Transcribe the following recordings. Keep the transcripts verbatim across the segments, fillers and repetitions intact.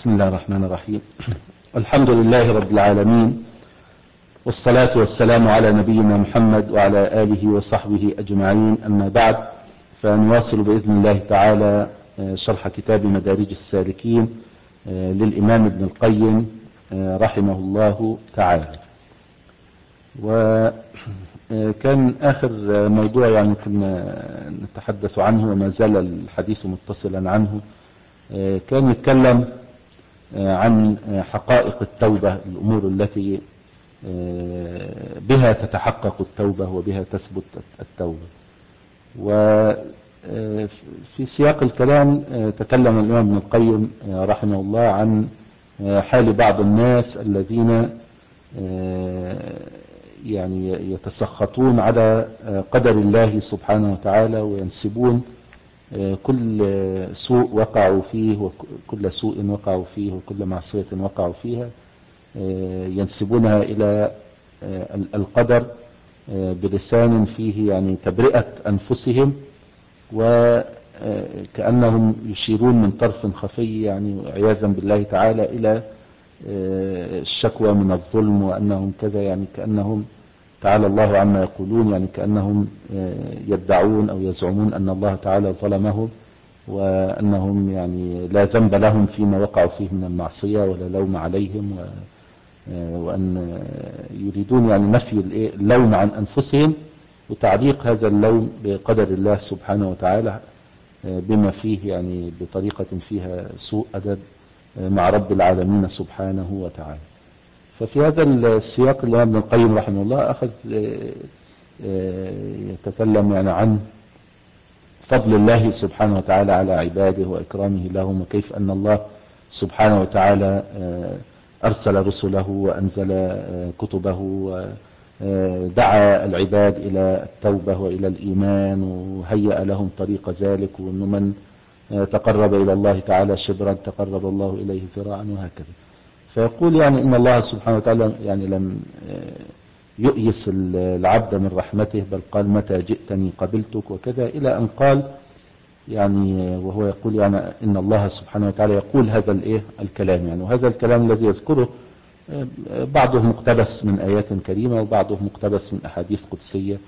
بسم الله الرحمن الرحيم. الحمد لله رب العالمين، والصلاة والسلام على نبينا محمد وعلى آله وصحبه أجمعين، أما بعد، فنواصل بإذن الله تعالى شرح كتاب مدارج السالكين للإمام ابن القيم رحمه الله تعالى. وكان آخر موضوع يعني كنا نتحدث عنه وما زال الحديث متصلا عنه، كان يتكلم عن حقائق التوبة، الأمور التي بها تتحقق التوبة وبها تثبت التوبة. وفي سياق الكلام تكلم الإمام ابن القيم رحمه الله عن حال بعض الناس الذين يعني يتسخطون على قدر الله سبحانه وتعالى، وينسبون كل سوء وقعوا فيه وكل سوء وقعوا فيه وكل معصية وقعوا فيها ينسبونها إلى القدر بلسان فيه يعني تبرئة أنفسهم، وكأنهم يشيرون من طرف خفي يعني عياذا بالله تعالى إلى الشكوى من الظلم، وأنهم كذا، يعني كأنهم تعالى الله عما يقولون، يعني كأنهم يدعون أو يزعمون أن الله تعالى ظلمهم، وأنهم يعني لا ذنب لهم فيما وقعوا فيه من المعصية ولا لوم عليهم، وأن يريدون يعني نفي اللوم عن أنفسهم وتعليق هذا اللوم بقدر الله سبحانه وتعالى، بما فيه يعني بطريقة فيها سوء أدب مع رب العالمين سبحانه وتعالى. ففي هذا السياق اللي ابن القيم رحمه الله أخذ يتكلم يعني عن فضل الله سبحانه وتعالى على عباده وإكرامه لهم، وكيف أن الله سبحانه وتعالى أرسل رسله وأنزل كتبه ودعا العباد إلى التوبة وإلى الإيمان، وهيأ لهم طريق ذلك، وأن من تقرب إلى الله تعالى شبرا تقرب الله إليه ذراعا، وهكذا. فيقول يعني إن الله سبحانه وتعالى يعني لم يؤيس العبد من رحمته، بل قال متى جئتني قبلتك وكذا، إلى أن قال يعني وهو يقول يعني إن الله سبحانه وتعالى يقول هذا الإيه الكلام يعني، وهذا الكلام الذي يذكره بعضه مقتبس من آيات كريمة، وبعضه مقتبس من أحاديث قدسية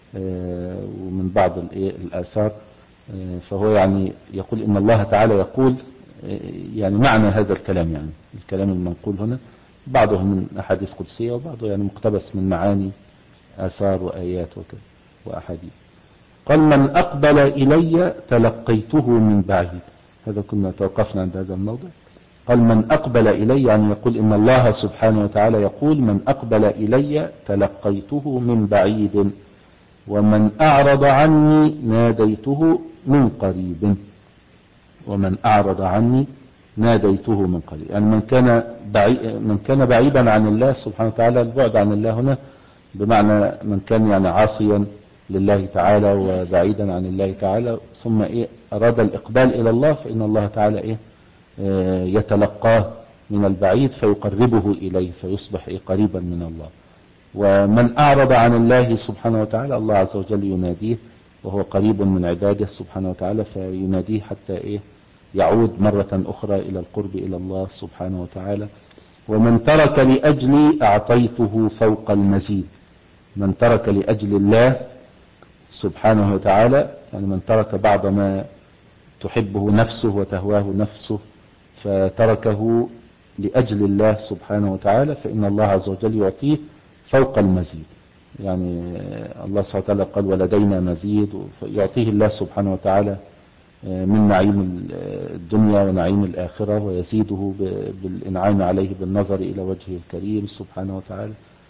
ومن بعض الإيه الآثار. فهو يعني يقول إن الله تعالى يقول يعني معنى هذا الكلام، يعني الكلام المنقول هنا بعضه من أحاديث قدسية وبعضه يعني مقتبس من معاني آثار وآيات وكذا وأحاديث. قال من أقبل إلي تلقيته من بعيد. هذا كنا توقفنا عند هذا الموضع. قال من أقبل إلي يعني يقول إن الله سبحانه وتعالى يقول من أقبل إلي تلقيته من بعيد، ومن أعرض عني ناديته من قريب. ومن أعرض عني ناديته من قريب، يعني من كان بعيد من كان بعيدا عن الله سبحانه وتعالى. البعد عن الله هنا بمعنى من كان يعني عاصيا لله تعالى وبعيدا عن الله تعالى، ثم إيه أراد الإقبال إلى الله، فإن الله تعالى إيه آه يتلقاه من البعيد فيقربه إليه، فيصبح إيه قريبا من الله. ومن أعرض عن الله سبحانه وتعالى الله عز وجل يناديه، وهو قريب من عباده سبحانه وتعالى، فيناديه حتى إيه يعود مرة أخرى إلى القرب إلى الله سبحانه وتعالى. ومن ترك لأجلي أعطيته فوق المزيد. من ترك لأجل الله سبحانه وتعالى يعني من ترك بعض ما تحبه نفسه وتهواه نفسه فتركه لأجل الله سبحانه وتعالى، فإن الله عز وجل يعطيه فوق المزيد. يعني الله سبحانه وتعالى قال ولدينا مزيد، فيعطيه الله سبحانه وتعالى من نعيم الدنيا ونعيم الآخرة، ويزيده بالإنعام عليه بالنظر إلى وجهه الكريم سبحانه وتعالى.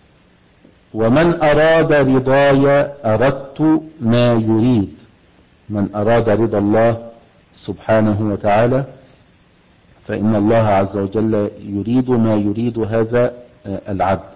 ومن أراد رضاي أردت ما يريد. من أراد رضا الله سبحانه وتعالى فإن الله عز وجل يريد ما يريد هذا العبد.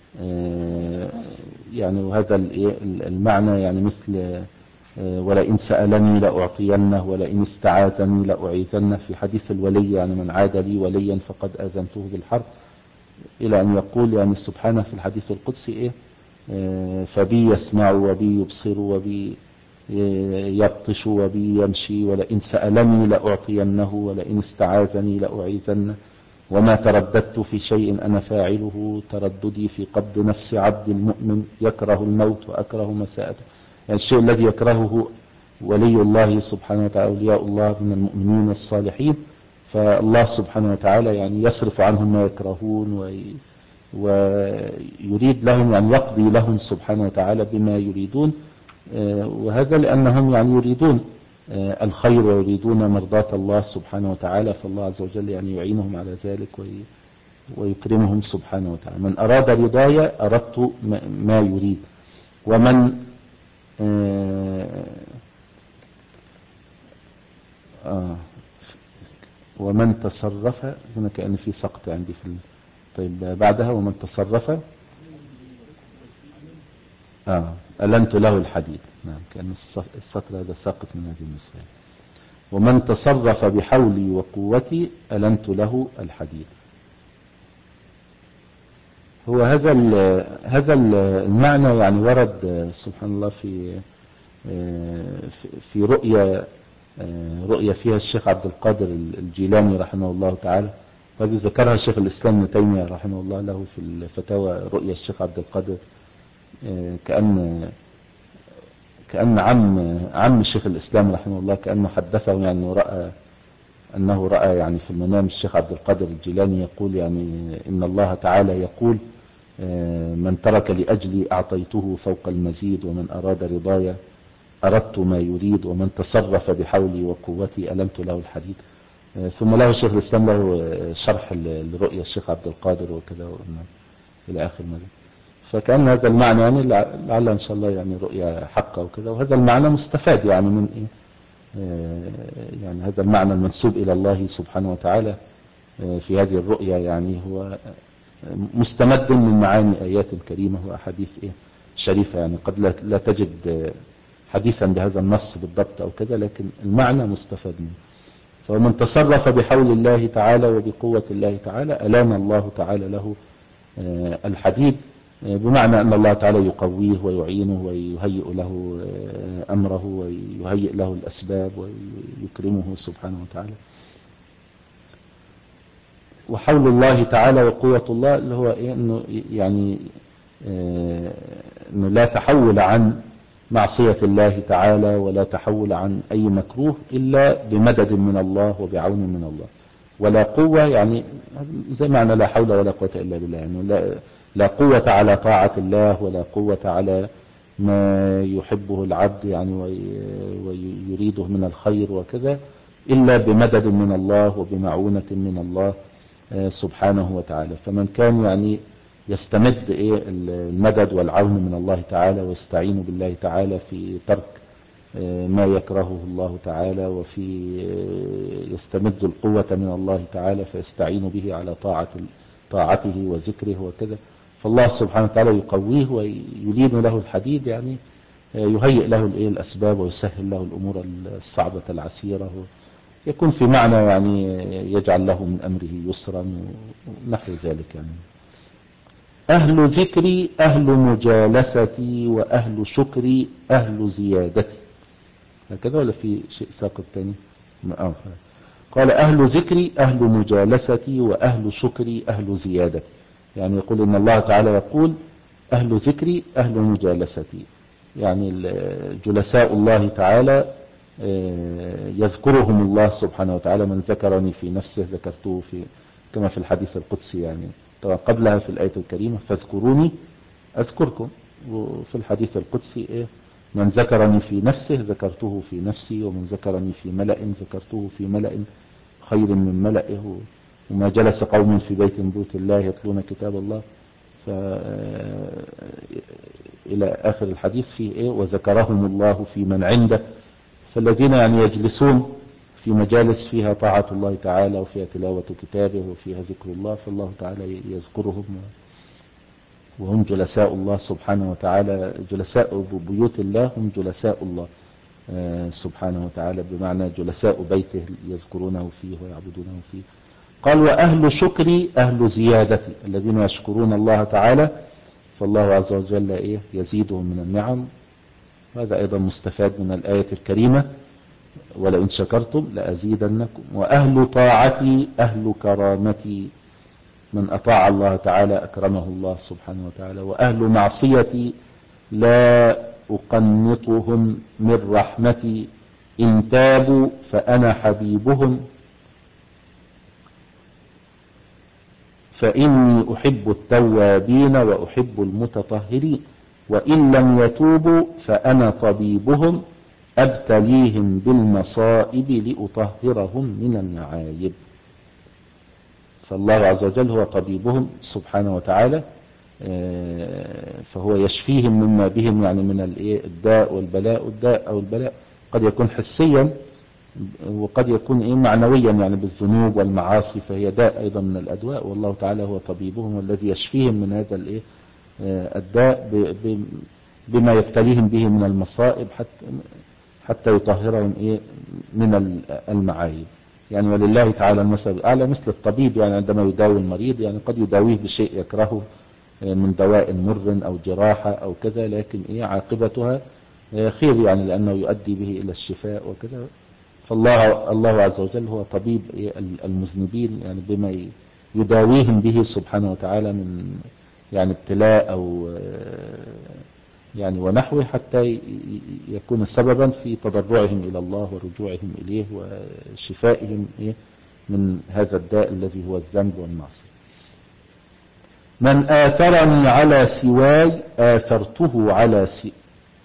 يعني وهذا المعنى يعني مثل ولئن سألني لأعطينه ولئن استعاذني لأعيذنه، في حديث الولي يعني من عاد لي وليا فقد أذنته بالحرب، إلى أن يقول يعني سبحانه في الحديث القدسي إيه فبي يسمع وبي يبصر وبي يبطش وبي يمشي، ولئن سألني لأعطينه ولئن استعاذني لأعيذنه. وما ترددت في شيء أنا فاعله ترددي في قبض نفس عبد المؤمن يكره الموت وأكره مساءته. يعني الشيء الذي يكرهه ولي الله سبحانه وتعالى أولياء الله من المؤمنين الصالحين، فالله سبحانه وتعالى يعني يصرف عنهم ما يكرهون وي ويريد لهم يعني يقضي لهم سبحانه وتعالى بما يريدون، وهذا لأنهم يعني يريدون الخير ويريدون مرضاة الله سبحانه وتعالى، فالله عز وجل يعني يعينهم على ذلك ويكرمهم سبحانه وتعالى. من أراد رضاي أردت ما يريد، ومن آه ومن تصرف هنا كأن في سقط عندي في ال... طيب بعدها ومن تصرف آه ألنت له الحديد. نعم كأن السطر هذا ساقط من هذه النسخة. ومن تصرف بحولي وقوتي ألنت له الحديد. هو هذا هذا المعنى يعني ورد سبحان الله في في رؤيا رؤيا فيها الشيخ عبد القادر الجيلاني رحمه الله تعالى، هذه ذكرها الشيخ الإسلام ابن تيمية رحمه الله له في الفتاوى. رؤيا الشيخ عبد القادر كأن كأن عم عم الشيخ الإسلام رحمه الله كأنه حدثه يعني رأى أنه رأى يعني في المنام الشيخ عبد القادر الجيلاني يقول يعني إن الله تعالى يقول من ترك لأجلي أعطيته فوق المزيد، ومن أراد رضايا أردت ما يريد، ومن تصرف بحولي وقوتي ألمت له الحديد. ثم له الشيخ الإسلام له شرح لرؤيا الشيخ عبد القادر وكذا إلى آخر ماذا. فكأن هذا المعنى يعني لعل إن شاء الله يعني رؤيا حقة وكذا، وهذا المعنى مستفاد يعني من إيه يعني هذا المعنى المنسوب إلى الله سبحانه وتعالى في هذه الرؤيا يعني هو مستمد من معاني آيات كريمة وأحاديث إيه شريفة. يعني قد لا تجد حديثا بهذا النص بالضبط أو كذا، لكن المعنى مستفاد منه. فمن تصرف بحول الله تعالى وبقوة الله تعالى ألان الله تعالى له الحديد، بمعنى أن الله تعالى يقويه ويعينه ويهيئ له أمره ويهيئ له الأسباب ويكرمه سبحانه وتعالى. وحول الله تعالى وقوة الله اللي هو إيه إنه يعني إنه لا تحول عن معصية الله تعالى ولا تحول عن أي مكروه إلا بمدد من الله وبعون من الله. ولا قوة يعني زي معنى لا حول ولا قوة إلا بالله، يعني لا, لا قوة على طاعة الله ولا قوة على ما يحبه العبد يعني ويريده من الخير وكذا إلا بمدد من الله وبمعونة من الله سبحانه وتعالى. فمن كان يعني يستمد إيه المدد والعون من الله تعالى ويستعين بالله تعالى في ترك ما يكرهه الله تعالى، وفي يستمد القوة من الله تعالى فيستعين به على طاعة طاعته وذكره وكذا، فالله سبحانه وتعالى يقويه ويلين له الحديد، يعني يهيئ له الإيه الأسباب ويسهل له الأمور الصعبة العسيرة، يكون في معنى يعني يجعل له من أمره يسرا ونحو ذلك. يعني أهل ذكري أهل مجالستي وأهل شكري أهل زيادتي، هكذا ولا في شيء ساقط تاني؟ قال أهل ذكري أهل مجالستي وأهل شكري أهل زيادتي. يعني يقول إن الله تعالى يقول أهل ذكري أهل مجالستي، يعني جلساء الله تعالى يذكرهم الله سبحانه وتعالى. من ذكرني في نفسه ذكرته في كما في الحديث القدسي، يعني طبعا قبلها في الآية الكريمة فاذكروني أذكركم، وفي الحديث القدسي إيه من ذكرني في نفسه ذكرته في نفسي، ومن ذكرني في ملأ ذكرته في ملأ خير من ملئه، وما جلس قوم في بيت من بيوت الله يتلون كتاب الله ف إلى آخر الحديث فيه إيه وذكرهم الله في من عنده. فالذين يعني يجلسون في مجالس فيها طاعة الله تعالى وفيها تلاوة كتابه وفيها ذكر الله، فالله تعالى يذكرهم وهم جلساء الله سبحانه وتعالى. جلساء بيوت الله هم جلساء الله سبحانه وتعالى، بمعنى جلساء بيته يذكرونه فيه ويعبدونه فيه. قال وأهل شكري أهل زيادتي، الذين يشكرون الله تعالى فالله عز وجل إيه يزيدهم من النعم. هذا أيضا مستفاد من الآية الكريمة ولئن شكرتم لأزيدنكم. وأهل طاعتي أهل كرامتي من أطاع الله تعالى أكرمه الله سبحانه وتعالى. وأهل معصيتي لا أقنطهم من رحمتي، إن تابوا فأنا حبيبهم، فإني أحب التوابين وأحب المتطهرين، وإن لم يتوبوا فأنا طبيبهم، أبتليهم بالمصائب لأطهرهم من المعايب. فالله عز وجل هو طبيبهم سبحانه وتعالى، فهو يشفيهم مما بهم، يعني من الداء والبلاء. الداء أو البلاء قد يكون حسيا وقد يكون إيه معنويا، يعني بالذنوب والمعاصي، فهي داء أيضا من الأدواء، والله تعالى هو طبيبهم والذي يشفيهم من هذا الإيه الداء بما يبتليهم به من المصائب، حتى حتى يطهرهم إيه من المعايب. يعني ولله تعالى المثل الأعلى، مثل الطبيب يعني عندما يداوي المريض، يعني قد يداويه بشيء يكرهه من دواء مر أو جراحة أو كذا، لكن إيه عاقبتها خير، يعني لأنه يؤدي به إلى الشفاء وكذا. فالله الله عز وجل هو طبيب المذنبين، يعني بما يداويهم به سبحانه وتعالى من يعني ابتلاء أو يعني ونحوه، حتى يكون سببا في تضرعهم إلى الله ورجوعهم إليه وشفائهم من هذا الداء الذي هو الذنب والمعصية. من آثرني على سواي آثرته على سي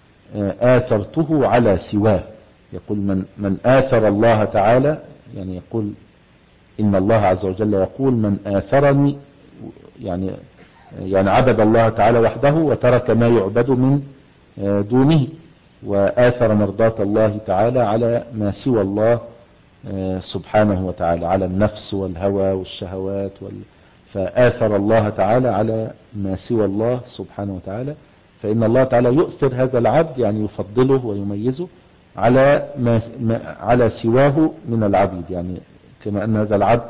آثرته على سواه. يقول من من آثر الله تعالى، يعني يقول إن الله عز وجل يقول من آثرني، يعني يعني عبد الله تعالى وحده وترك ما يعبد من دونه، وآثر مرضاة الله تعالى على ما سوى الله سبحانه وتعالى، على النفس والهوى والشهوات وال... فآثر الله تعالى على ما سوى الله سبحانه وتعالى. فإن الله تعالى يؤثر هذا العبد، يعني يفضله ويميزه على ما على سواه من العبيد، يعني كما أن هذا العبد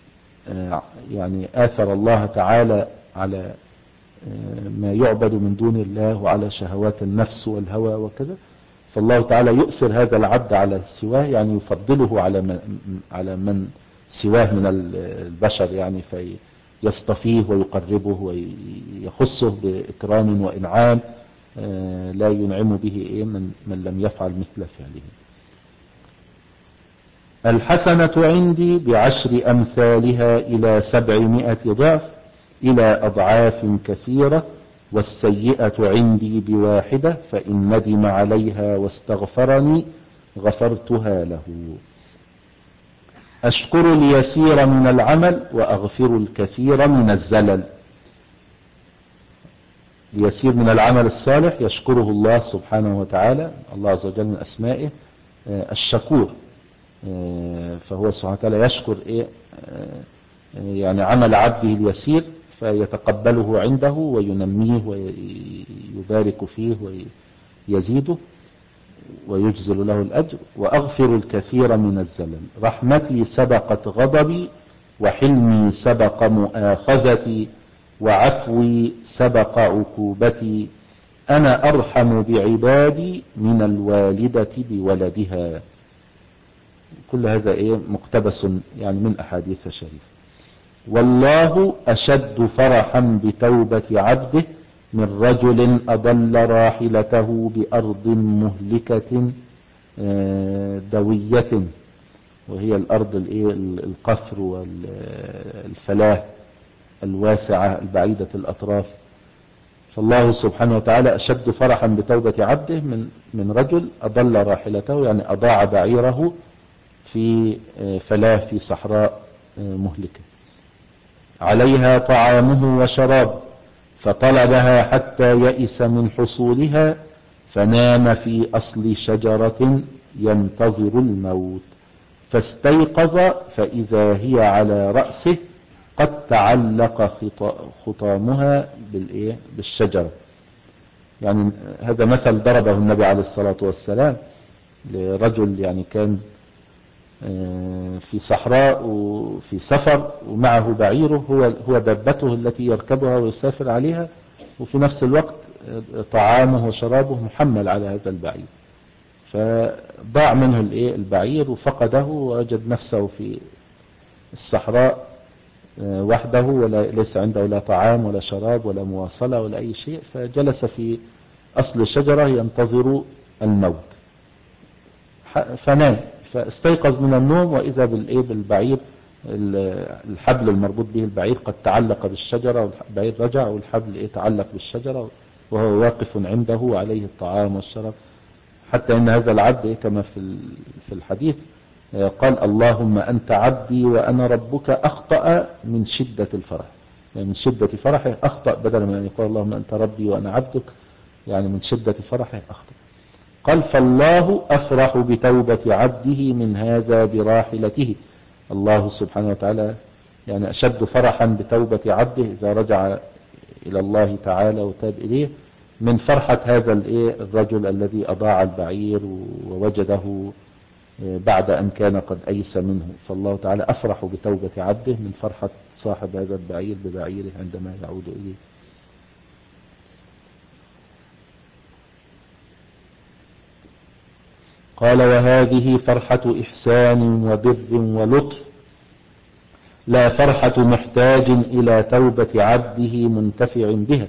يعني آثر الله تعالى على ما يعبد من دون الله وعلى شهوات النفس والهوى وكذا، فالله تعالى يؤثر هذا العبد على سواه، يعني يفضله على من على من سواه من البشر، يعني فيصطفيه ويقربه ويخصه بإكرام وإنعام لا ينعم به إيه من, من لم يفعل مثل فعله. الحسنة عندي بعشر أمثالها إلى سبعمائة ضعف إلى أضعاف كثيرة، والسيئة عندي بواحدة، فإن ندم عليها واستغفرني غفرتها له. أشكر اليسير من العمل وأغفر الكثير من الزلل. اليسير من العمل الصالح يشكره الله سبحانه وتعالى، الله عز وجل من أسمائه الشكور، فهو سبحانه وتعالى يشكر إيه يعني عمل عبده اليسير، فيتقبله عنده وينميه ويبارك فيه ويزيده ويجزل له الأجر. وأغفر الكثير من الزلل. رحمتي سبقت غضبي، وحلمي سبق مؤاخذتي، وعفوي سبق عقوبتي، أنا أرحم بعبادي من الوالدة بولدها. كل هذا إيه مقتبس يعني من أحاديث شريفة. والله أشد فرحا بتوبة عبده من رجل أضل راحلته بأرض مهلكة دوية، وهي الأرض القفر والفلاة الواسعة البعيدة الأطراف. فالله سبحانه وتعالى أشد فرحا بتوبة عبده من من رجل أضل راحلته، يعني أضاع بعيره في فلاة في صحراء مهلكة، عليها طعامه وشراب، فطلبها حتى يئس من حصولها، فنام في أصل شجرة ينتظر الموت، فاستيقظ فإذا هي على رأسه قد تعلق خطامها بالشجرة. يعني هذا مثل ضربه النبي عليه الصلاة والسلام لرجل يعني كان في صحراء وفي سفر ومعه بعيره، هو هو دابته التي يركبها ويسافر عليها، وفي نفس الوقت طعامه وشرابه محمل على هذا البعير، فضاع منه البعير وفقده، ووجد نفسه في الصحراء وحده ولا ليس عنده لا طعام ولا شراب ولا مواصلة ولا أي شيء، فجلس في أصل الشجرة ينتظر الموت، فنام، فاستيقظ من النوم وإذا بالإيه بالبعير، الحبل المربوط به البعير قد تعلق بالشجرة، والبعير رجع والحبل إيه تعلق بالشجرة وهو واقف عنده وعليه الطعام والشراب. حتى إن هذا العبد إيه كما في في الحديث قال اللهم أنت عبدي وأنا ربك، أخطأ من شدة الفرح، يعني من شدة فرحه أخطأ، بدل من أن يقول اللهم أنت ربي وأنا عبدك، يعني من شدة فرحه أخطأ. قال فالله أفرح بتوبة عبده من هذا براحلته. الله سبحانه وتعالى يعني أشد فرحا بتوبة عبده إذا رجع إلى الله تعالى وتاب إليه من فرحة هذا الرجل الذي أضاع البعير ووجده بعد أن كان قد أيس منه. فالله تعالى أفرح بتوبة عبده من فرحة صاحب هذا البعير ببعيره عندما يعود إليه. قال وهذه فرحة إحسان وبر ولطف، لا فرحة محتاج إلى توبة عبده منتفع بها.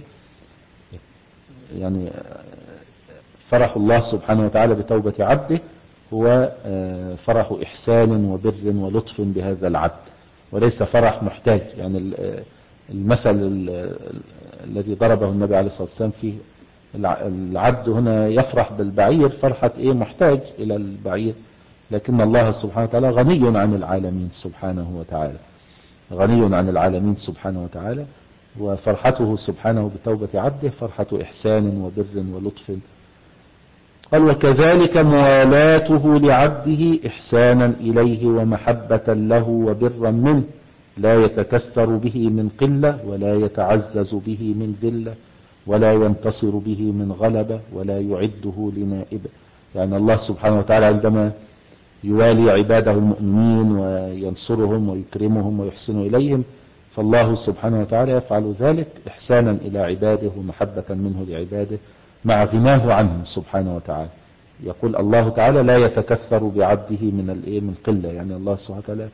يعني فرح الله سبحانه وتعالى بتوبة عبده هو فرح إحسان وبر ولطف بهذا العبد، وليس فرح محتاج. يعني المثل الذي ضربه النبي عليه الصلاة والسلام فيه العبد هنا يفرح بالبعير فرحة إيه محتاج إلى البعير، لكن الله سبحانه وتعالى غني عن العالمين سبحانه وتعالى، غني عن العالمين سبحانه وتعالى، وفرحته سبحانه بتوبة عبده فرحة إحسان وبر ولطف. قال وكذلك موالاته لعبده إحسانا إليه ومحبة له وبرا منه، لا يتكثر به من قلة ولا يتعزز به من ذلة ولا ينتصر به من غلبة ولا يعده لنائبة. يعني الله سبحانه وتعالى عندما يوالي عباده المؤمنين وينصرهم ويكرمهم ويحسن إليهم، فالله سبحانه وتعالى يفعل ذلك إحسانا إلى عباده ومحبة منه لعباده مع غناه عنهم سبحانه وتعالى. يقول الله تعالى لا يتكثر بعبده من الايه من قلة، يعني الله سبحانه وتعالى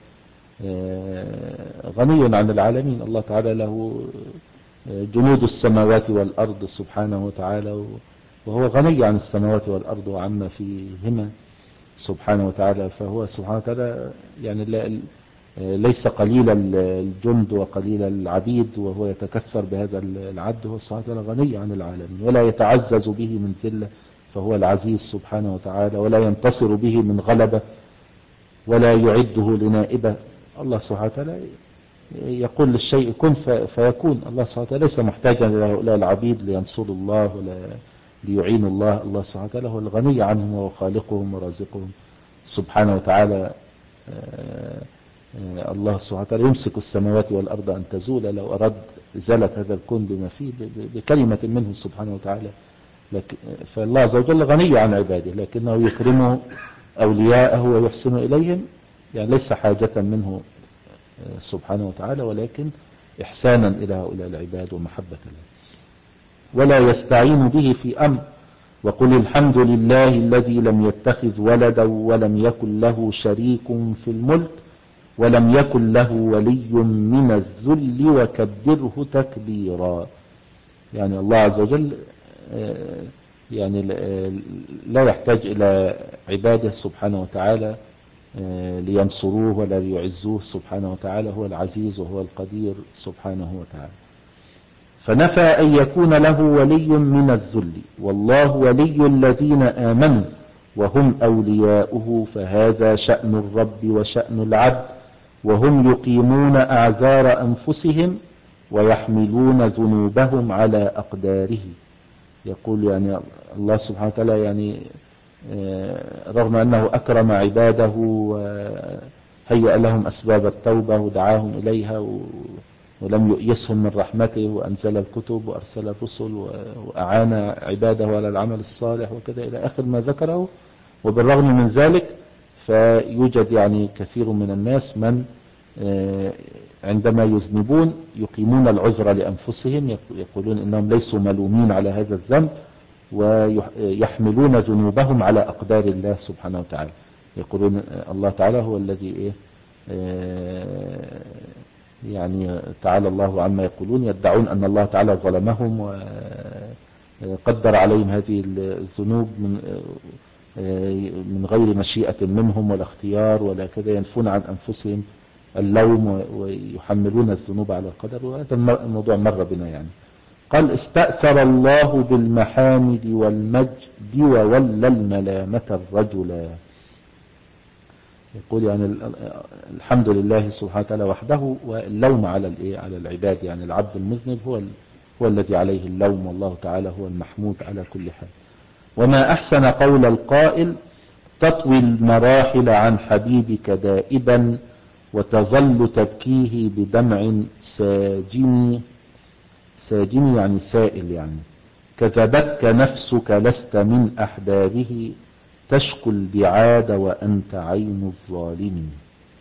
غني عن العالمين. الله تعالى له جنود السماوات والأرض سبحانه وتعالى، وهو غني عن السماوات والأرض وعما فيهما سبحانه وتعالى، فهو سبحانه وتعالى يعني ليس قليل الجند وقليل العبيد، وهو يتكثر بهذا العبد. هو سبحانه وتعالى غني عن العالمين ولا يتعزز به من ذلة، فهو العزيز سبحانه وتعالى، ولا ينتصر به من غلبة ولا يعده لنائبة. الله سبحانه وتعالى يقول للشيء كن فيكون. الله سبحانه وتعالى ليس محتاجا إلى هؤلاء العبيد لينصروا الله ولا ليعينوا الله. الله سبحانه وتعالى هو الغني عنهم وخالقهم ورازقهم سبحانه وتعالى. الله سبحانه وتعالى يمسك السماوات والأرض أن تزول لو أراد إزالة هذا الكون بما فيه بكلمة منه سبحانه وتعالى. فالله عز وجل غني عن عباده، لكنه يكرم أولياءه ويحسن إليهم، يعني ليس حاجة منه سبحانه وتعالى، ولكن إحسانا إلى هؤلاء العباد ومحبة له. ولا يستعين به في أمر، وقل الحمد لله الذي لم يتخذ ولدا ولم يكن له شريك في الملك ولم يكن له ولي من الذل وكبره تكبيرا. يعني الله عز وجل يعني لا يحتاج إلى عباده سبحانه وتعالى لينصروه ولا ليعزوه سبحانه وتعالى، هو العزيز وهو القدير سبحانه وتعالى. فنفى أن يكون له ولي من الذل، والله ولي الذين آمنوا وهم أولياؤه، فهذا شأن الرب وشأن العبد، وهم يقيمون أعذار أنفسهم ويحملون ذنوبهم على أقداره. يقول يعني الله سبحانه وتعالى يعني رغم أنه أكرم عباده وهيأ لهم أسباب التوبة ودعاهم إليها ولم يؤيسهم من رحمته، وأنزل الكتب وأرسل الرسل وأعان عباده على العمل الصالح وكذا إلى آخر ما ذكره، وبالرغم من ذلك فيوجد يعني كثير من الناس من عندما يذنبون يقيمون العذر لأنفسهم، يقولون إنهم ليسوا ملومين على هذا الذنب، ويحملون ذنوبهم على أقدار الله سبحانه وتعالى. يقولون الله تعالى هو الذي إيه يعني تعالى الله عما يقولون، يدعون أن الله تعالى ظلمهم وقدر عليهم هذه الذنوب من من غير مشيئة منهم ولا اختيار ولا كذا، ينفون عن أنفسهم اللوم ويحملون الذنوب على القدر، وهذا الموضوع مر بنا يعني. قال استأثر الله بالمحامد والمجد وولى الملامة الرجلا. يقول يعني الحمد لله سبحانه وتعالى وحده، واللوم على الايه على العباد، يعني العبد المذنب هو هو الذي عليه اللوم، والله تعالى هو المحمود على كل حال. وما أحسن قول القائل تطوي المراحل عن حبيبك دائبا وتظل تبكيه بدمع ساجن، ساجن يعني سائل يعني، كذبتك نفسك لست من أحبابه تشكو البعاد وأنت عين الظالم.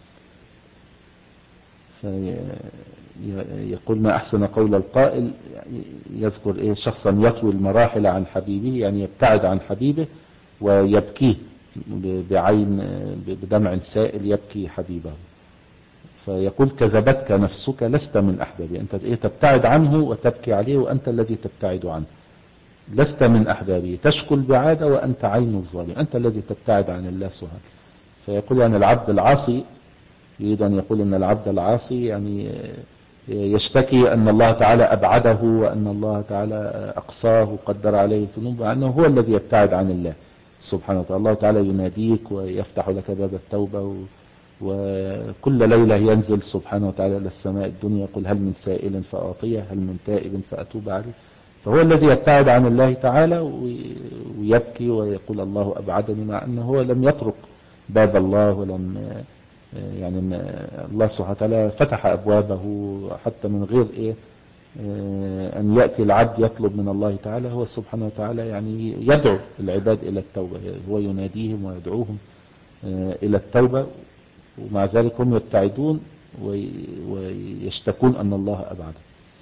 يقول ما أحسن قول القائل، يذكر إيه شخصا يطوي المراحل عن حبيبه، يعني يبتعد عن حبيبه ويبكيه بعين بدمع سائل يبكي حبيبه. فيقول كذبتك نفسك لست من أحبابه، أنت إيه تبتعد عنه وتبكي عليه وأنت الذي تبتعد عنه، لست من أحبابه تشكو البعاد وأنت عين الظالم، أنت الذي تبتعد عن الله سبحانه. فيقول يعني العبد العاصي، يريد أن يقول أن العبد العاصي يعني يشتكي أن الله تعالى أبعده وأن الله تعالى أقصاه وقدر عليه الذنوب، وأنه هو الذي يبتعد عن الله سبحانه وتعالى. الله تعالى يناديك ويفتح لك باب التوبة، وكل ليلة ينزل سبحانه وتعالى إلى السماء الدنيا يقول هل من سائل فأعطيه، هل من تائب فأتوب عليه. فهو الذي يبتعد عن الله تعالى ويبكي ويقول الله أبعدني، مع أنه هو لم يطرق باب الله ولم يعني الله سبحانه وتعالى فتح أبوابه حتى من غير إيه أن يأتي العبد يطلب من الله تعالى. هو سبحانه وتعالى يعني يدعو العباد إلى التوبة، هو يناديهم ويدعوهم إلى التوبة، ومع ذلك هم يبتعدون ويشتكون أن الله أبعدهم.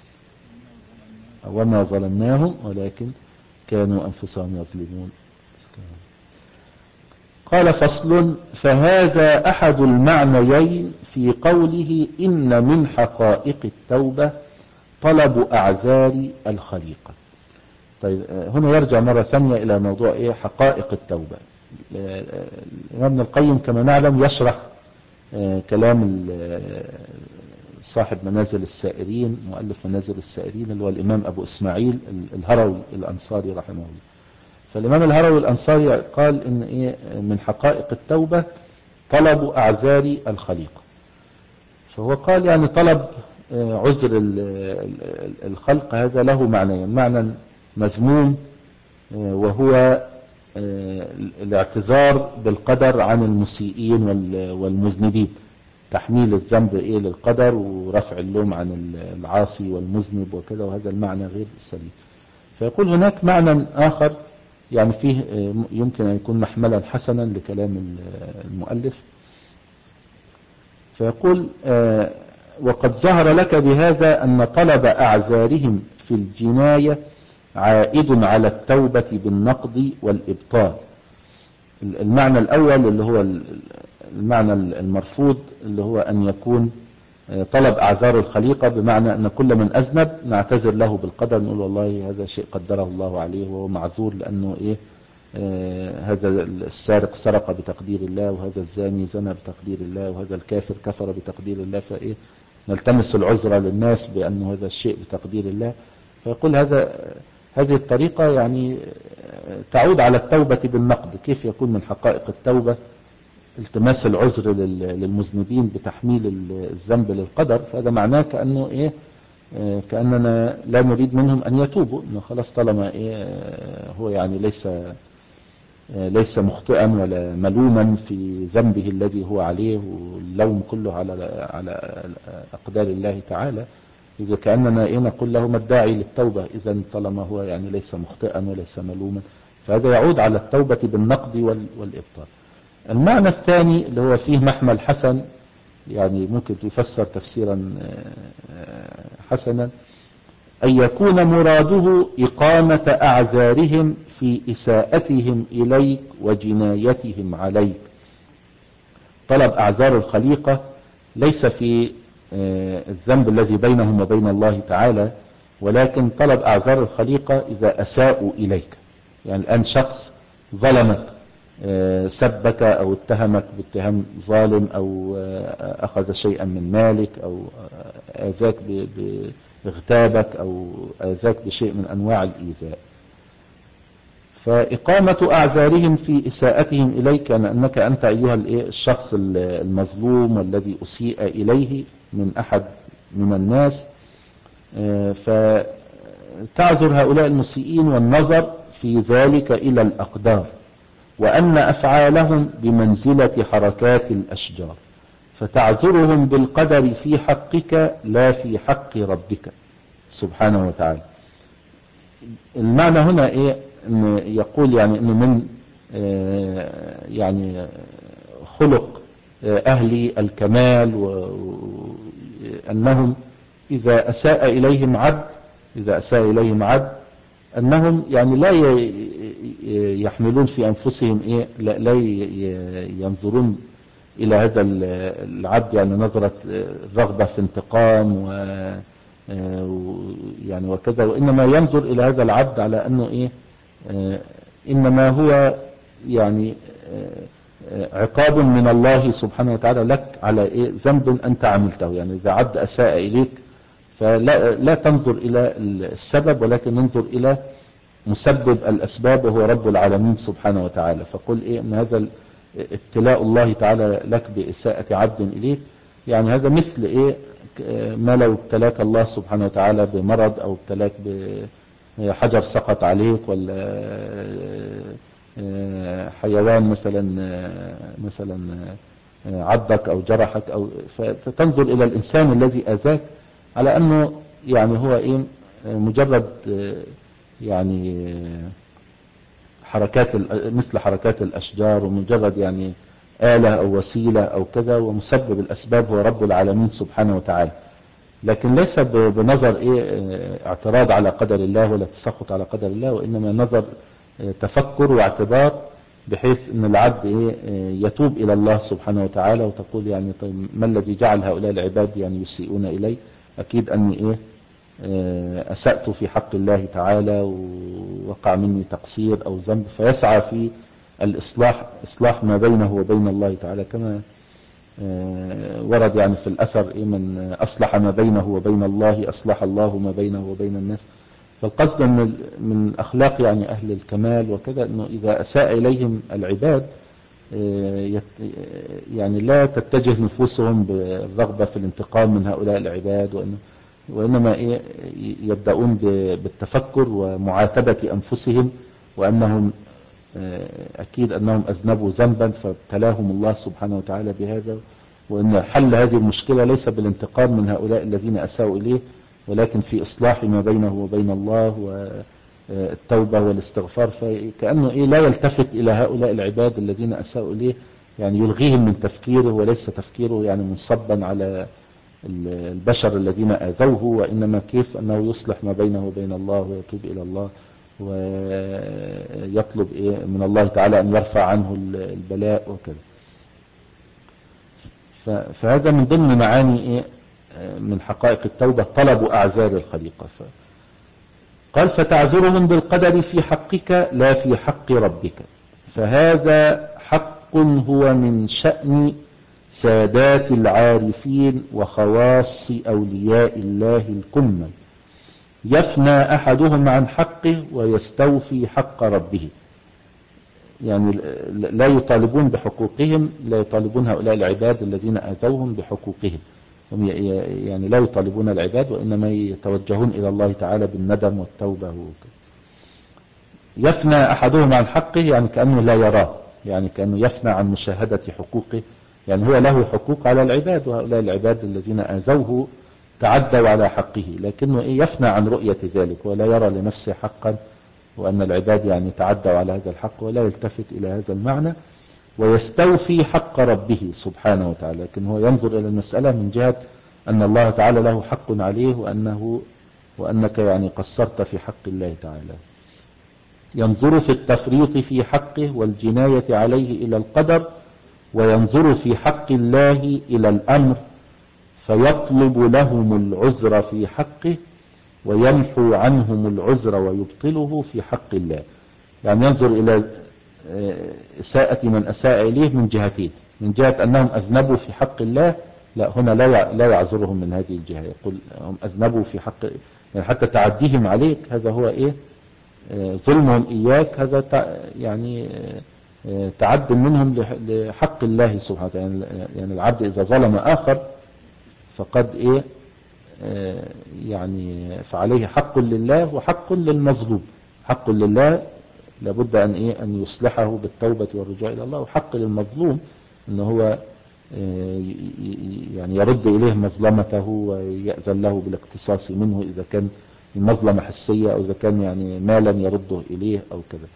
وما ظلمناهم ولكن كانوا أنفسهم يظلمون. قال فصل فهذا أحد المعنيين في قوله إن من حقائق التوبة طلب أعذار الخليقة. طيب هنا يرجع مرة ثانية إلى موضوع إيه حقائق التوبة. ابن القيم كما نعلم يشرح كلام صاحب منازل السائرين، مؤلف منازل السائرين اللي هو الإمام أبو إسماعيل الهروي الأنصاري رحمه الله. فالإمام الهروي الأنصاري قال إن إيه من حقائق التوبة طلب أعذار الخليقة. فهو قال يعني طلب عذر الخلق هذا له معنى، معنى مذموم وهو الاعتذار بالقدر عن المسيئين والمذنبين، تحميل الذنب إيه للقدر ورفع اللوم عن العاصي والمذنب وكذا، وهذا المعنى غير سليم. فيقول هناك معنى آخر يعني فيه يمكن أن يكون محملا حسنا لكلام المؤلف. فيقول وقد ظهر لك بهذا أن طلب أعذارهم في الجناية عائد على التوبة بالنقض والإبطال. المعنى الأول اللي هو المعنى المرفوض اللي هو أن يكون طلب أعذار الخليقة، بمعنى أن كل من أذنب نعتذر له بالقدر، نقول والله هذا شيء قدره الله عليه وهو معذور لأنه إيه آه هذا السارق سرق بتقدير الله، وهذا الزاني زنى بتقدير الله، وهذا الكافر كفر بتقدير الله، فإيه نلتمس العذر للناس بأن هذا الشيء بتقدير الله. فيقول هذا هذه الطريقة يعني تعود على التوبة بالنقد. كيف يكون من حقائق التوبة التماس العذر للمذنبين بتحميل الذنب للقدر؟ فهذا معناه كأنه إيه كأننا لا نريد منهم أن يتوبوا، إنه خلاص طالما إيه هو يعني ليس ليس مخطئا ولا ملوما في ذنبه الذي هو عليه، واللوم كله على على أقدار الله تعالى، إذا كأننا إيه نقول له ما الداعي للتوبة إذا طالما هو يعني ليس مخطئا وليس ملوما. فهذا يعود على التوبة بالنقد والإبطال. المعنى الثاني اللي هو فيه محمل حسن، يعني ممكن يفسر تفسيرا حسنا، أن يكون مراده إقامة أعذارهم في إساءتهم إليك وجنايتهم عليك. طلب أعذار الخليقة ليس في الذنب الذي بينهم وبين الله تعالى، ولكن طلب أعذار الخليقة إذا أساءوا إليك. يعني الآن شخص ظلمك، سبك أو اتهمك باتهام ظالم، أو أخذ شيئا من مالك، أو آذاك باغتابك، أو آذاك بشيء من أنواع الإيذاء. فإقامة أعذارهم في إساءتهم إليك، يعني أنك أنت أيها الشخص المظلوم والذي أسيء إليه من أحد من الناس، فتعذر هؤلاء المسيئين والنظر في ذلك إلى الأقدار، وأن أفعالهم بمنزلة حركات الأشجار، فتعذرهم بالقدر في حقك لا في حق ربك سبحانه وتعالى. المعنى هنا إيه؟ إن يقول يعني إنه من يعني خلق أهل الكمال، وأنهم إذا أساء إليهم عبد إذا أساء إليهم عبد أنهم يعني لا يحملون في أنفسهم إيه لا, لا ينظرون إلى هذا العبد يعني نظرة رغبة في انتقام و يعني وكذا، وإنما ينظر إلى هذا العبد على أنه إيه إنما هو يعني عقاب من الله سبحانه وتعالى لك على إيه ذنب أنت عملته. يعني إذا عبد أساء إليك فلا لا تنظر إلى السبب، ولكن ننظر إلى مسبب الأسباب وهو رب العالمين سبحانه وتعالى. فقل إيه أن هذا ابتلاء الله تعالى لك بإساءة عبد إليك، يعني هذا مثل إيه ما لو ابتلاك الله سبحانه وتعالى بمرض، أو ابتلاك بحجر سقط عليك، ولا حيوان مثلا مثلا عضك أو جرحك، أو فتنظر إلى الإنسان الذي أذاك على أنه يعني هو إيه مجرد يعني حركات مثل حركات الأشجار، ومجرد يعني آلة أو وسيلة أو كذا، ومسبب الأسباب هو رب العالمين سبحانه وتعالى. لكن ليس بنظر إيه اعتراض على قدر الله ولا تسخط على قدر الله، وإنما نظر تفكر واعتبار، بحيث أن العبد إيه يتوب إلى الله سبحانه وتعالى، وتقول يعني طيب ما الذي جعل هؤلاء العباد يعني يسيئون إلي؟ أكيد أني إيه أسأت في حق الله تعالى، ووقع مني تقصير أو ذنب، فيسعى في الإصلاح إصلاح ما بينه وبين الله تعالى، كما ورد يعني في الأثر من أصلح ما بينه وبين الله أصلح الله ما بينه وبين الناس. فالقصد أن من أخلاق يعني أهل الكمال وكذا أنه إذا أساء إليهم العباد يعني لا تتجه نفوسهم بالرغبة في الانتقام من هؤلاء العباد، وإنه وإنما إيه يبدأون بالتفكر ومعاتبة أنفسهم، وأنهم أكيد أنهم أذنبوا ذنبا فابتلاهم الله سبحانه وتعالى بهذا، وأن حل هذه المشكلة ليس بالانتقام من هؤلاء الذين أساءوا إليه، ولكن في إصلاح ما بينه وبين الله والتوبة والاستغفار. فكأنه إيه لا يلتفت إلى هؤلاء العباد الذين أساءوا إليه، يعني يلغيهم من تفكيره، وليس تفكيره يعني منصبا على البشر الذين آذوه، وإنما كيف أنه يصلح ما بينه وبين الله ويتوب إلى الله، ويطلب إيه من الله تعالى أن يرفع عنه البلاء وكذا. فهذا من ضمن معاني إيه من حقائق التوبة طلب أعذار الخليقة. قال فتعذرهم بالقدر في حقك لا في حق ربك، فهذا حق هو من شأن سادات العارفين وخواص أولياء الله الكمل، يفنى أحدهم عن حقه ويستوفي حق ربه. يعني لا يطالبون بحقوقهم، لا يطالبون هؤلاء العباد الذين آذوهم بحقوقهم، هم يعني لا يطالبون العباد، وإنما يتوجهون إلى الله تعالى بالندم والتوبة. يفنى أحدهم عن حقه يعني كأنه لا يراه، يعني كأنه يفنى عن مشاهدة حقوقه، يعني هو له حقوق على العباد، وهؤلاء العباد الذين آذوه تعدوا على حقه، لكنه يفنى عن رؤية ذلك ولا يرى لنفسه حقا، وأن العباد يعني تعدوا على هذا الحق، ولا يلتفت إلى هذا المعنى، ويستوفي حق ربه سبحانه وتعالى. لكن هو ينظر إلى المسألة من جهة أن الله تعالى له حق عليه، وأنه وأنك يعني قصرت في حق الله تعالى. ينظر في التفريط في حقه والجناية عليه إلى القدر، وينظر في حق الله إلى الأمر، فيطلب لهم العذر في حقه ويمحو عنهم العذر ويبطله في حق الله. يعني ينظر إلى إساءة من أساء إليه من جهتين، من جهة أنهم أذنبوا في حق الله، لا هنا لا لا يعذرهم من هذه الجهة، يقول هم أذنبوا في حق، يعني حتى تعديهم عليك هذا هو إيه ظلمهم إياك، هذا يعني تعد منهم لحق الله سبحانه وتعالى. يعني العبد إذا ظلم آخر فقد إيه يعني فعليه حق لله وحق للمظلوم. حق لله لابد أن إيه أن يصلحه بالتوبة والرجوع إلى الله، وحق للمظلوم أنه هو يعني يرد إليه مظلمته ويأذن له بالاقتصاص منه إذا كان المظلمة حسية أو إذا كان يعني مالا يرده إليه أو كذا.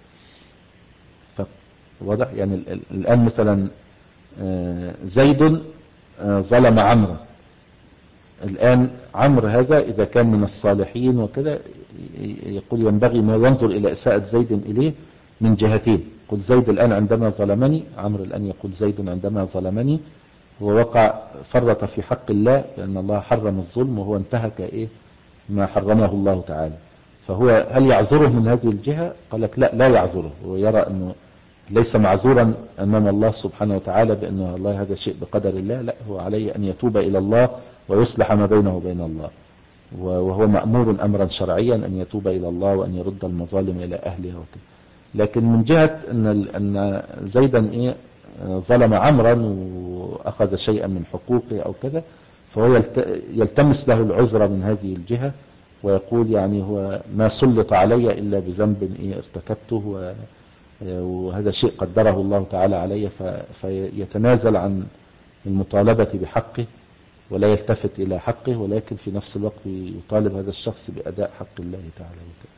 واضح؟ يعني الآن مثلا زيد ظلم عمرو، الآن عمرو هذا إذا كان من الصالحين وكذا يقول ينبغي أن ينظر إلى إساءة زيد إليه من جهتين. قل زيد الآن عندما ظلمني، عمرو الآن يقول زيد عندما ظلمني هو وقع فرط في حق الله، لأن الله حرم الظلم وهو انتهك إيه ما حرمه الله تعالى. فهو هل يعذره من هذه الجهة؟ قال لك لا لا يعذره، ويرى أنه ليس معذورا أمام الله سبحانه وتعالى بأنه الله هذا شيء بقدر الله، لا هو عليه أن يتوب إلى الله ويصلح ما بينه وبين الله، وهو مأمور أمرا شرعيا أن يتوب إلى الله وأن يرد المظالم إلى أهلها وكذا. لكن من جهة أن أن زيدا إيه ظلم عمرا وأخذ شيئا من حقوقه أو كذا، فهو يلتمس له العذر من هذه الجهة ويقول يعني هو ما سلط علي إلا بذنب إيه ارتكبته، وهذا شيء قدره الله تعالى علي، فيتنازل عن المطالبة بحقه ولا يلتفت إلى حقه، ولكن في نفس الوقت يطالب هذا الشخص بأداء حق الله تعالى.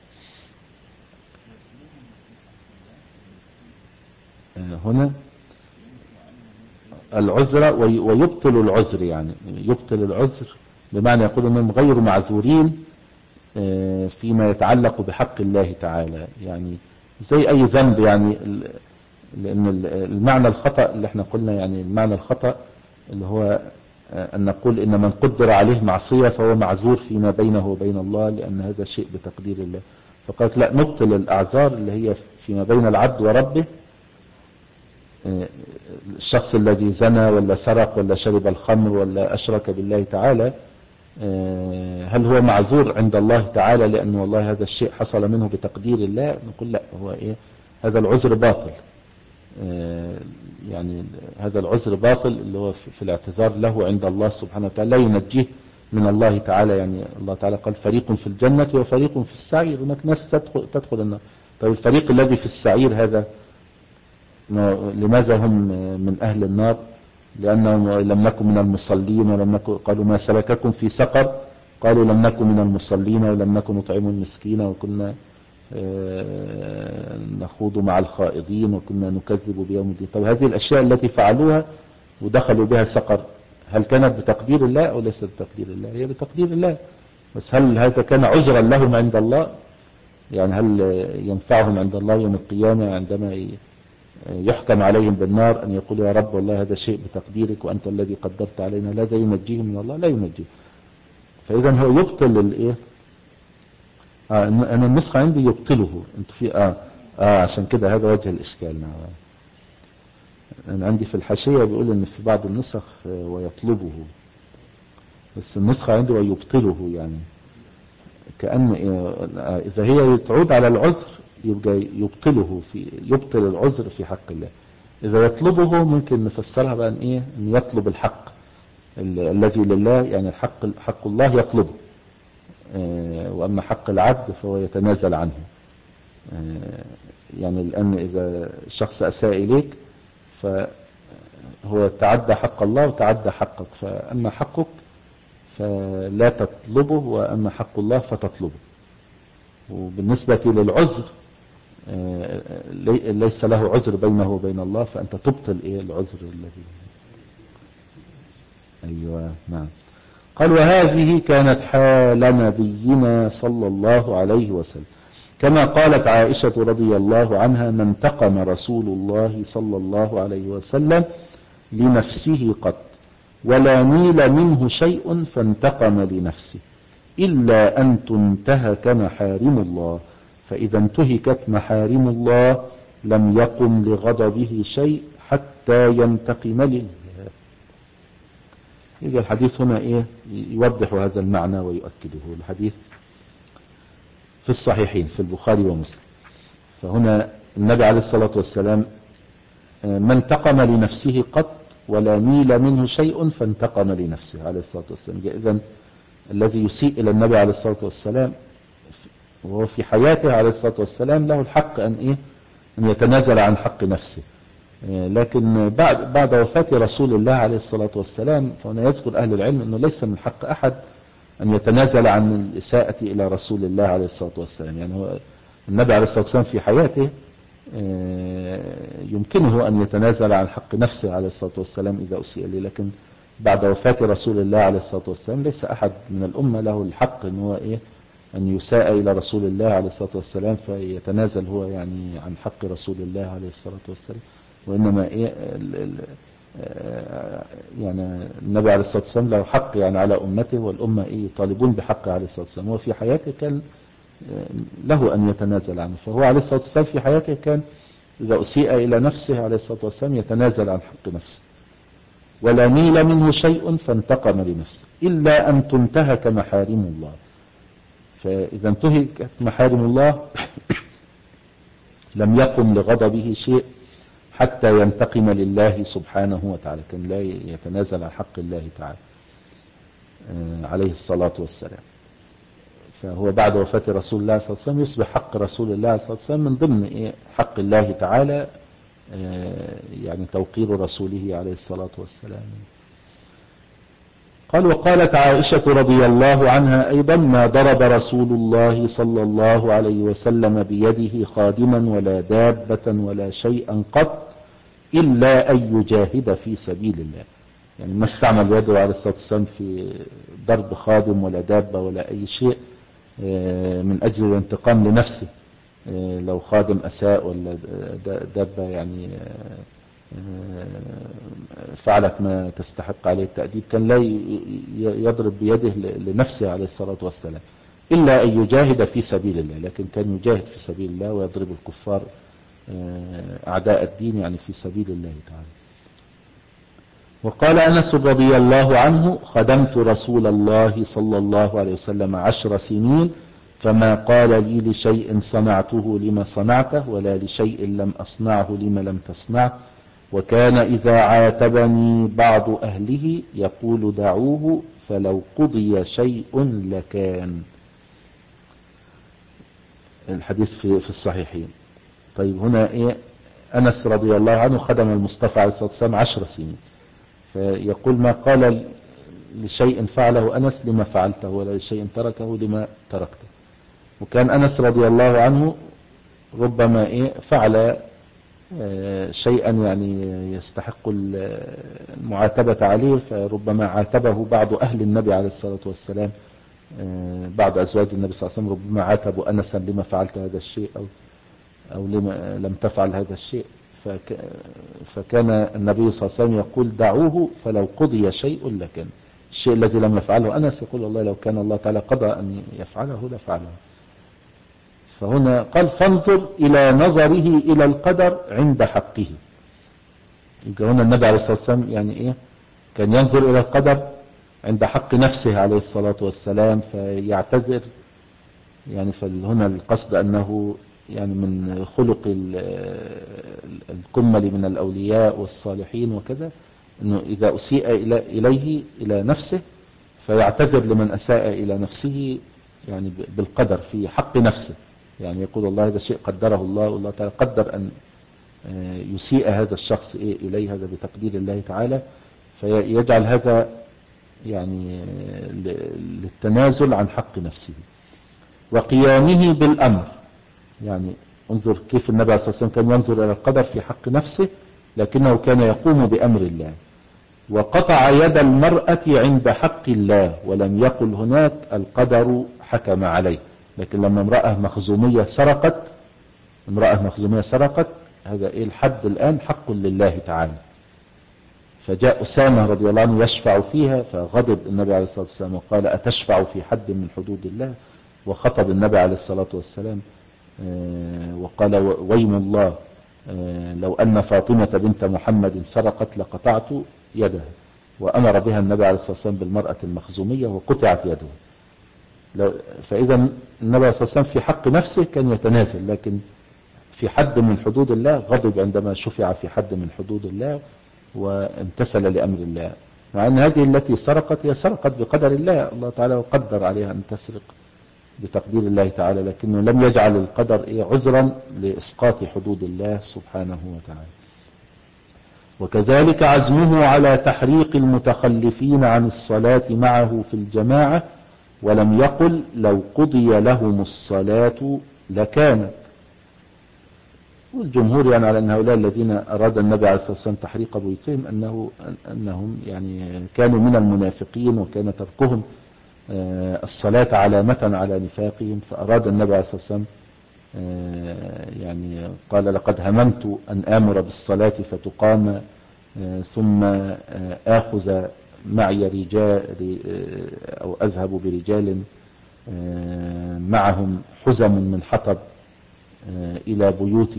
هنا العذر ويبطل العذر، يعني يبطل العذر بمعنى يقول أنهم غير معذورين فيما يتعلق بحق الله تعالى، يعني زي أي ذنب. يعني لأن المعنى الخطأ اللي احنا قلنا، يعني المعنى الخطأ اللي هو أن نقول إن من قدر عليه معصية فهو معذور فيما بينه وبين الله لأن هذا شيء بتقدير الله. فقالت لا، نبطل الأعذار اللي هي فيما بين العبد وربه. الشخص الذي زنى ولا سرق ولا شرب الخمر ولا أشرك بالله تعالى، هل هو معذور عند الله تعالى لأن والله هذا الشيء حصل منه بتقدير الله؟ نقول لا، هو إيه هذا العذر باطل. يعني هذا العذر باطل اللي هو في الاعتذار له عند الله سبحانه وتعالى، لا ينجيه من الله تعالى. يعني الله تعالى قال فريق في الجنة وفريق في السعير، هناك ناس تدخل, تدخل النار. طيب الفريق الذي في السعير هذا لماذا هم من أهل النار؟ لأنهم لم نكن من المصلين ولم نكن، قالوا ما سلككم في سقر؟ قالوا لم نكن من المصلين ولم نكن نطعم المسكين وكنا نخوض مع الخائضين وكنا نكذب بيوم الدين. طب هذه الأشياء التي فعلوها ودخلوا بها سقر هل كانت بتقدير الله أو ليست بتقدير الله؟ هي بتقدير الله، بس هل هذا كان عذرا لهم عند الله؟ يعني هل ينفعهم عند الله يوم القيامة عندما يحكم عليهم بالنار أن يقولوا يا رب والله هذا شيء بتقديرك وأنت الذي قدرت علينا؟ لا، ده ينجيهم من الله؟ لا ينجيهم. فإذا هو يبطل الإيه؟ آه أنا النسخة عندي يبطله، أنت في آه آه عشان كده هذا وجه الإشكال. أنا عندي في الحاشية بيقول إن في بعض النسخ ويطلبه، بس النسخة عندي ويبطله، يعني كأن إذا هي تعود على العذر يبقى يبطله في يبطل العذر في حق الله. إذا يطلبه ممكن نفسرها بقى إيه؟ أن يطلب الحق الذي لله، يعني الحق حق الله يطلبه، وأما حق العبد فهو يتنازل عنه. يعني الآن إذا شخص أساء إليك فهو تعدى حق الله وتعدى حقك، فأما حقك فلا تطلبه وأما حق الله فتطلبه. وبالنسبة للعذر ليس له عذر بينه وبين الله، فأنت تبطل إيه العذر الذي. أيوة نعم. قال وهذه كانت حال نبينا صلى الله عليه وسلم، كما قالت عائشة رضي الله عنها ما انتقم رسول الله صلى الله عليه وسلم لنفسه قط، ولا نيل منه شيء فانتقم لنفسه إلا أن تنتهك محارم الله، فإذا انتهكت محارم الله لم يقم لغضبه شيء حتى ينتقم لله. يجي الحديث هنا إيه يوضح هذا المعنى ويؤكده. الحديث في الصحيحين في البخاري ومسلم. فهنا النبي عليه الصلاة والسلام ما انتقم لنفسه قط ولا نيل منه شيء فانتقم لنفسه عليه الصلاة والسلام. إذن الذي يسيء إلى النبي عليه الصلاة والسلام وهو في حياته عليه الصلاة والسلام له الحق أن إيه أن يتنازل عن حق نفسه، لكن بعد بعد وفاة رسول الله عليه الصلاة والسلام فهنا يذكر أهل العلم أنه ليس من حق أحد أن يتنازل عن الإساءة إلى رسول الله عليه الصلاة والسلام. يعني هو النبي عليه الصلاة والسلام في حياته يمكنه أن يتنازل عن حق نفسه عليه الصلاة والسلام إذا أسيء إليه، لكن بعد وفاة رسول الله عليه الصلاة والسلام ليس أحد من الأمة له الحق أن هو إيه أن يساء إلى رسول الله عليه الصلاة والسلام فيتنازل هو يعني عن حق رسول الله عليه الصلاة والسلام. وإنما إيه ال ال يعني النبي عليه الصلاة والسلام له حق يعني على أمته، والأمة إيه يطالبون بحقه عليه الصلاة والسلام. هو في حياته كان له أن يتنازل عنه، فهو عليه الصلاة والسلام في حياته كان إذا أسيء إلى نفسه عليه الصلاة والسلام يتنازل عن حق نفسه. ولا نيل منه شيء فانتقم لنفسه إلا أن تنتهك محارم الله. فإذا انتهكت محارم الله لم يقم لغضبه شيء حتى ينتقم لله سبحانه وتعالى، كان لا يتنازل عن حق الله تعالى عليه الصلاة والسلام. فهو بعد وفاة رسول الله صلى الله عليه وسلم يصبح حق رسول الله صلى الله عليه وسلم من ضمن حق الله تعالى يعني توقير رسوله عليه الصلاة والسلام. قال وقالت عائشة رضي الله عنها أيضا ما ضرب رسول الله صلى الله عليه وسلم بيده خادما ولا دابة ولا شيئا قط إلا أن يجاهد في سبيل الله. يعني ما استعمل يده عليه الصلاة والسلام في ضرب خادم ولا دابة ولا أي شيء من أجل الانتقام لنفسه. لو خادم أساء ولا دابة يعني فعلت ما تستحق عليه التأديب كان لا يضرب بيده لنفسه عليه الصلاة والسلام إلا أن يجاهد في سبيل الله، لكن كان يجاهد في سبيل الله ويضرب الكفار أعداء الدين يعني في سبيل الله تعالى. وقال أنس رضي الله عنه خدمت رسول الله صلى الله عليه وسلم عشر سنين فما قال لي لشيء صنعته لما صنعته ولا لشيء لم أصنعه لما لم تصنعه، وكان إذا عاتبني بعض أهله يقول دعوه فلو قضي شيء لكان. الحديث في, في الصحيحين. طيب هنا إيه أنس رضي الله عنه خدم المصطفى عليه الصلاة والسلام عشر سنين، فيقول ما قال لشيء فعله أنس لما فعلته ولا لشيء تركه لما تركته. وكان أنس رضي الله عنه ربما إيه فعل شيئا يعني يستحق المعاتبة عليه، فربما عاتبه بعض أهل النبي عليه الصلاة والسلام، بعض أزواج النبي صلى الله عليه وسلم ربما عاتبوا أنسا لما فعلت هذا الشيء أو, أو لما لم تفعل هذا الشيء. فك فكان النبي صلى الله عليه وسلم يقول دعوه فلو قضي شيء لكان. الشيء الذي لم يفعله أنس يقول الله لو كان الله تعالى قضى أن يفعله لفعله. فهنا قال فانظر إلى نظره إلى القدر عند حقه. يبقى هنا النبي عليه الصلاة والسلام يعني إيه كان ينظر إلى القدر عند حق نفسه عليه الصلاة والسلام فيعتذر. يعني فهنا القصد أنه يعني من خلق الكمل من الأولياء والصالحين وكذا أنه إذا أسيء إليه إلى نفسه فيعتذر لمن أساء إلى نفسه يعني بالقدر في حق نفسه. يعني يقول الله هذا شيء قدره الله والله تعالى قدر أن يسيء هذا الشخص إليه، هذا بتقدير الله تعالى، فيجعل هذا يعني للتنازل عن حق نفسه. وقيامه بالأمر، يعني انظر كيف النبي صلى الله عليه وسلم كان ينظر إلى القدر في حق نفسه لكنه كان يقوم بأمر الله. وقطع يد المرأة عند حق الله ولم يقل هناك القدر حكم عليه، لكن لما امرأة مخزومية سرقت امرأة مخزومية سرقت هذا إيه الحد الآن حق لله تعالى، فجاء أسامة رضي الله عنه يشفع فيها، فغضب النبي عليه الصلاة والسلام وقال أتشفع في حد من حدود الله؟ وخطب النبي عليه الصلاة والسلام وقال ويم الله لو أن فاطمة بنت محمد سرقت لقطعت يدها، وأمر بها النبي عليه الصلاة والسلام بالمرأة المخزومية وقطعت يده. فإذا النبي عليه الصلاة والسلام في حق نفسه كان يتنازل، لكن في حد من حدود الله غضب عندما شفع في حد من حدود الله وامتثل لأمر الله، مع أن هذه التي سرقت هي سرقت بقدر الله، الله تعالى قدر عليها أن تسرق بتقدير الله تعالى، لكنه لم يجعل القدر إيه عذرا لإسقاط حدود الله سبحانه وتعالى. وكذلك عزمه على تحريق المتخلفين عن الصلاة معه في الجماعة، ولم يقل لو قضي لهم الصلاة لكانت. والجمهور يعني على أن هؤلاء الذين أراد النبي عليه الصلاة والسلام تحريق بيوتهم أنه أنهم يعني كانوا من المنافقين، وكان تركهم الصلاة علامة على نفاقهم، فأراد النبي عليه الصلاة والسلام يعني قال لقد هممت أن آمر بالصلاة فتقام ثم آخذ معي رجال أو أذهب برجال معهم حزم من حطب إلى بيوت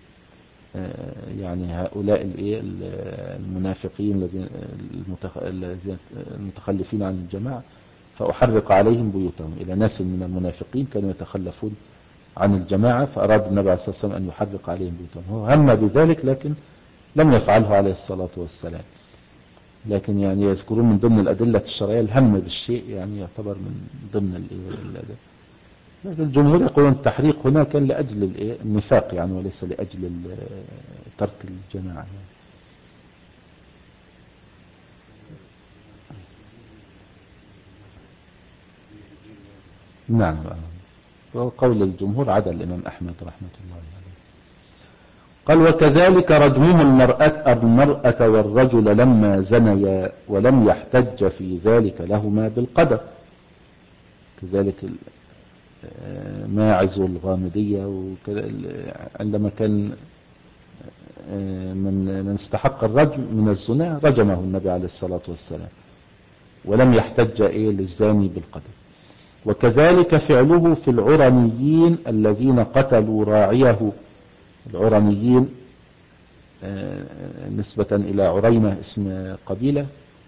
يعني هؤلاء المنافقين الذين المتخلفين عن الجماعة، فأحرق عليهم بيوتهم. إلى ناس من المنافقين كانوا يتخلفون عن الجماعة، فأراد النبي عليه الصلاة والسلام أن يحرق عليهم بيوتهم. هو هم بذلك لكن لم يفعله عليه الصلاة والسلام. لكن يعني يذكرون من ضمن الأدلة الشرعية الهم بالشيء يعني يعتبر من ضمن الأدلة. لكن الجمهور يقولون التحريق هنا كان لأجل النفاق يعني، وليس لأجل ترك الجماعة يعني. نعم، وقول الجمهور عدا الإمام أحمد رحمة الله عليه. قال وكذلك رجمه المرأة, المرأة والرجل لما زنيا ولم يحتج في ذلك لهما بالقدر. كذلك ماعز الغامدية عندما كان من من استحق الرجم من الزنا رجمه النبي عليه الصلاة والسلام ولم يحتج إيه للزاني بالقدر. وكذلك فعله في العرنيين الذين قتلوا راعيه. العرنيين نسبة إلى عرينة اسم قبيلة،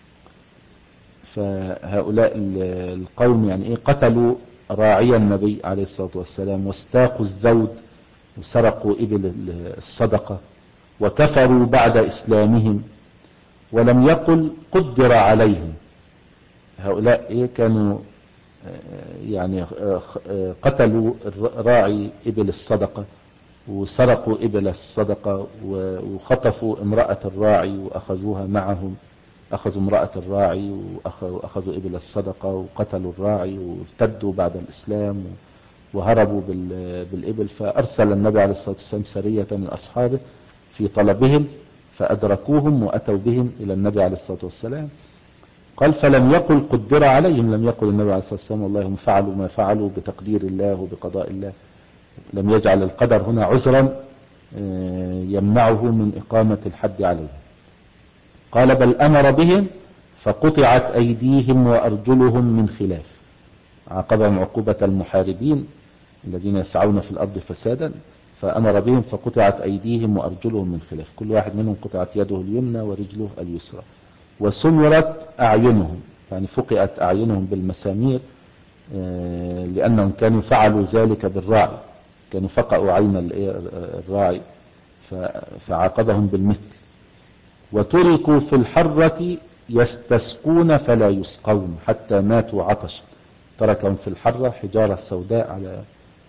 فهؤلاء القوم يعني إيه قتلوا راعي النبي عليه الصلاة والسلام واستاقوا الزود وسرقوا إبل الصدقة وكفروا بعد إسلامهم، ولم يقل قدر عليهم. هؤلاء إيه كانوا يعني قتلوا راعي إبل الصدقة وسرقوا إبل الصدقة وخطفوا امرأة الراعي وأخذوها معهم، أخذوا امرأة الراعي وأخذوا إبل الصدقة وقتلوا الراعي وارتدوا بعد الإسلام وهربوا بالإبل. فأرسل النبي عليه الصلاة والسلام سرية من أصحابه في طلبهم فأدركوهم وأتوا بهم إلى النبي عليه الصلاة والسلام. قال فلم يقل قدر عليهم، لم يقل النبي عليه الصلاة والسلام والله هم فعلوا ما فعلوا بتقدير الله وبقضاء الله، لم يجعل القدر هنا عذرا يمنعه من إقامة الحد عليه. قال بل أمر بهم فقطعت أيديهم وأرجلهم من خلاف. عاقبهم عقوبة المحاربين الذين يسعون في الأرض فسادا، فأمر بهم فقطعت أيديهم وأرجلهم من خلاف، كل واحد منهم قطعت يده اليمنى ورجله اليسرى. وسمرت أعينهم يعني فقئت أعينهم بالمسامير لأنهم كانوا فعلوا ذلك بالراعي، كانوا فقأوا عين الراعي فعاقبهم بالمثل. وتركوا في الحرة يستسقون فلا يسقون حتى ماتوا عطشا، تركهم في الحرة حجارة سوداء على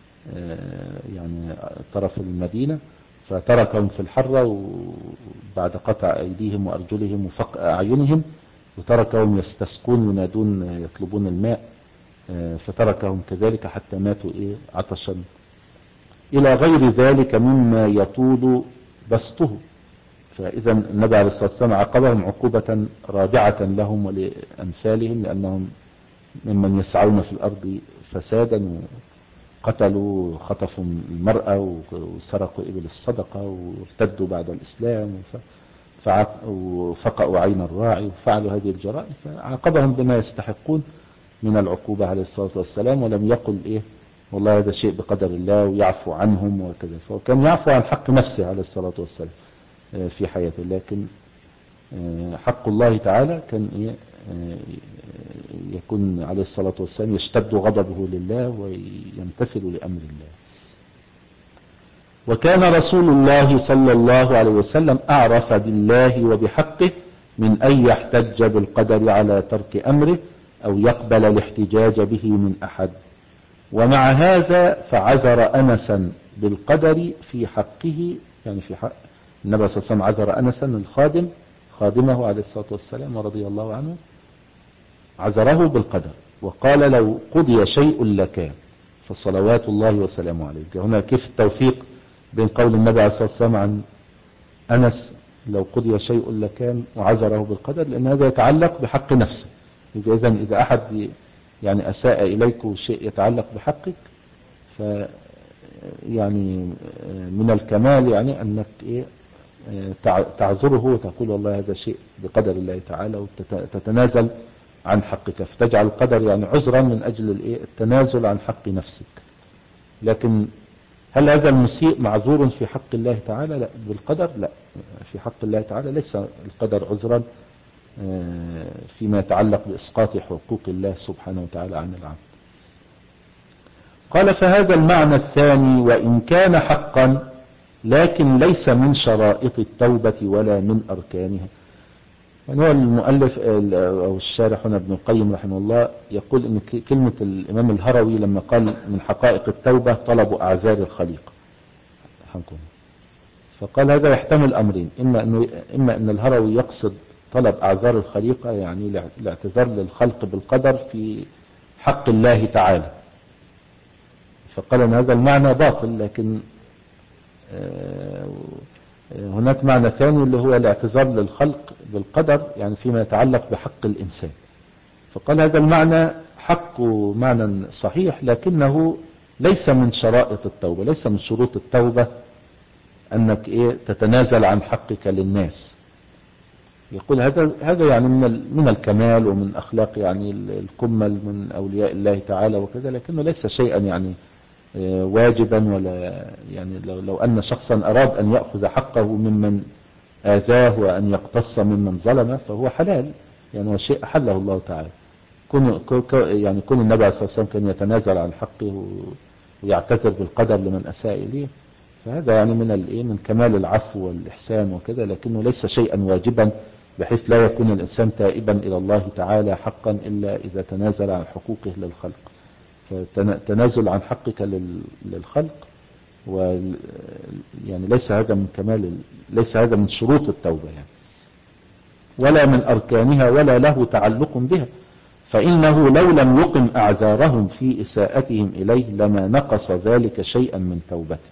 يعني طرف المدينة، فتركهم في الحرة وبعد قطع أيديهم وأرجلهم وفقأ أعينهم، وتركهم يستسقون ينادون يطلبون الماء، فتركهم كذلك حتى ماتوا إيه عطشا، إلى غير ذلك مما يطول بسطه. فإذا النبي عليه الصلاة والسلام عاقبهم عقوبة رادعة لهم ولأمثالهم، لأنهم ممن يسعون في الأرض فسادا وقتلوا خطفوا المرأة وسرقوا إبل الصدقة وارتدوا بعد الإسلام. وفقأوا عين الراعي وفعلوا هذه الجرائم، فعاقبهم بما يستحقون من العقوبة عليه الصلاة والسلام، ولم يقل إيه والله هذا شيء بقدر الله ويعفو عنهم وكذا. فكان يعفو عن حق نفسه عليه الصلاة والسلام في حياته، لكن حق الله تعالى كان إيه يكون عليه الصلاة والسلام يشتد غضبه لله ويمتثل لأمر الله. وكان رسول الله صلى الله عليه وسلم أعرف بالله وبحقه من أن يحتج بالقدر على ترك أمره أو يقبل الاحتجاج به من أحد. ومع هذا فعذر أنسا بالقدر في حقه، يعني في حق النبي صلى الله عليه وسلم عذر أنسا الخادم خادمه عليه الصلاة والسلام ورضي الله عنه، عذره بالقدر وقال لو قضي شيء لكان، فصلوات الله وسلامه عليه. هنا كيف التوفيق بين قول النبي عليه الصلاة والسلام عن أنس لو قضي شيء لكان وعذره بالقدر، لأن هذا يتعلق بحق نفسه. إذا إذا أحد يعني أساء إليك شيء يتعلق بحقك، ف يعني من الكمال يعني أنك إيه تعذره وتقول والله هذا شيء بقدر الله تعالى، وتتنازل عن حقك، فتجعل القدر يعني عذرا من أجل التنازل عن حق نفسك. لكن هل هذا المسيء معذور في حق الله تعالى؟ لا، بالقدر لا، في حق الله تعالى ليس القدر عذرا فيما يتعلق بإسقاط حقوق الله سبحانه وتعالى عن العبد. قال فهذا المعنى الثاني وإن كان حقا لكن ليس من شرائط التوبة ولا من أركانها. يعني هو المؤلف أو الشارح هنا ابن القيم رحمه الله يقول إن كلمة الإمام الهروي لما قال من حقائق التوبة طلب أعذار الخليقة، فقال هذا يحتمل أمرين، إما أنه إما أن الهروي يقصد طلب أعذار الخليقة يعني الاعتذار للخلق بالقدر في حق الله تعالى، فقال أن هذا المعنى باطل. لكن هناك معنى ثاني اللي هو الاعتذار للخلق بالقدر يعني فيما يتعلق بحق الإنسان، فقال هذا المعنى حق معنى صحيح، لكنه ليس من شرائط التوبة، ليس من شروط التوبة أنك إيه تتنازل عن حقك للناس. يقول هذا هذا يعني من من الكمال ومن أخلاق يعني الكمل من أولياء الله تعالى وكذا، لكنه ليس شيئا يعني واجبا، ولا يعني لو, لو أن شخصا أراد أن يأخذ حقه ممن آذاه وأن يقتص ممن ظلمه فهو حلال، يعني هو شيء أحله الله تعالى. كون يعني كون النبي عليه الصلاة والسلام كان يتنازل عن حقه ويعتذر بالقدر لمن أساء إليه، فهذا يعني من الايه من كمال العفو والإحسان وكذا، لكنه ليس شيئا واجبا بحيث لا يكون الإنسان تائبا إلى الله تعالى حقا إلا إذا تنازل عن حقوقه للخلق. فتنازل عن حقك للخلق و يعني ليس هذا من كمال، ليس هذا من شروط التوبة يعني، ولا من أركانها ولا له تعلق بها، فإنه لو لم يقم أعذارهم في إساءتهم إليه لما نقص ذلك شيئا من توبته،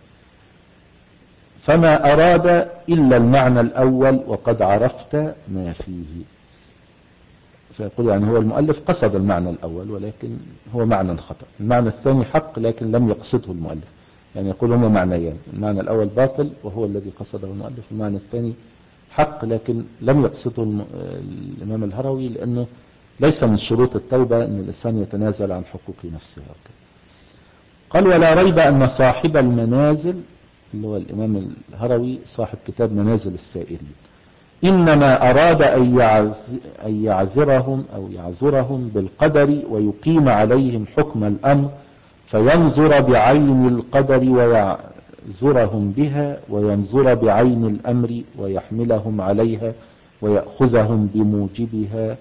فما أراد إلا المعنى الأول وقد عرفت ما فيه. فيقول يعني هو المؤلف قصد المعنى الأول ولكن هو معنى خطأ، المعنى الثاني حق لكن لم يقصده المؤلف، يعني يقول هما معنيان، المعنى الأول باطل وهو الذي قصده المؤلف، المعنى الثاني حق لكن لم يقصده الإمام الهروي، لأنه ليس من شروط التوبة أن الإنسان يتنازل عن حقوق نفسه. قال ولا ريب أن صاحب المنازل اللي هو الإمام الهروي صاحب كتاب منازل السائرين إنما أراد أن يعذرهم أو يعذرهم بالقدر ويقيم عليهم حكم الأمر، فينظر بعين القدر ويعذرهم بها، وينظر بعين الأمر ويحملهم عليها ويأخذهم بموجبها،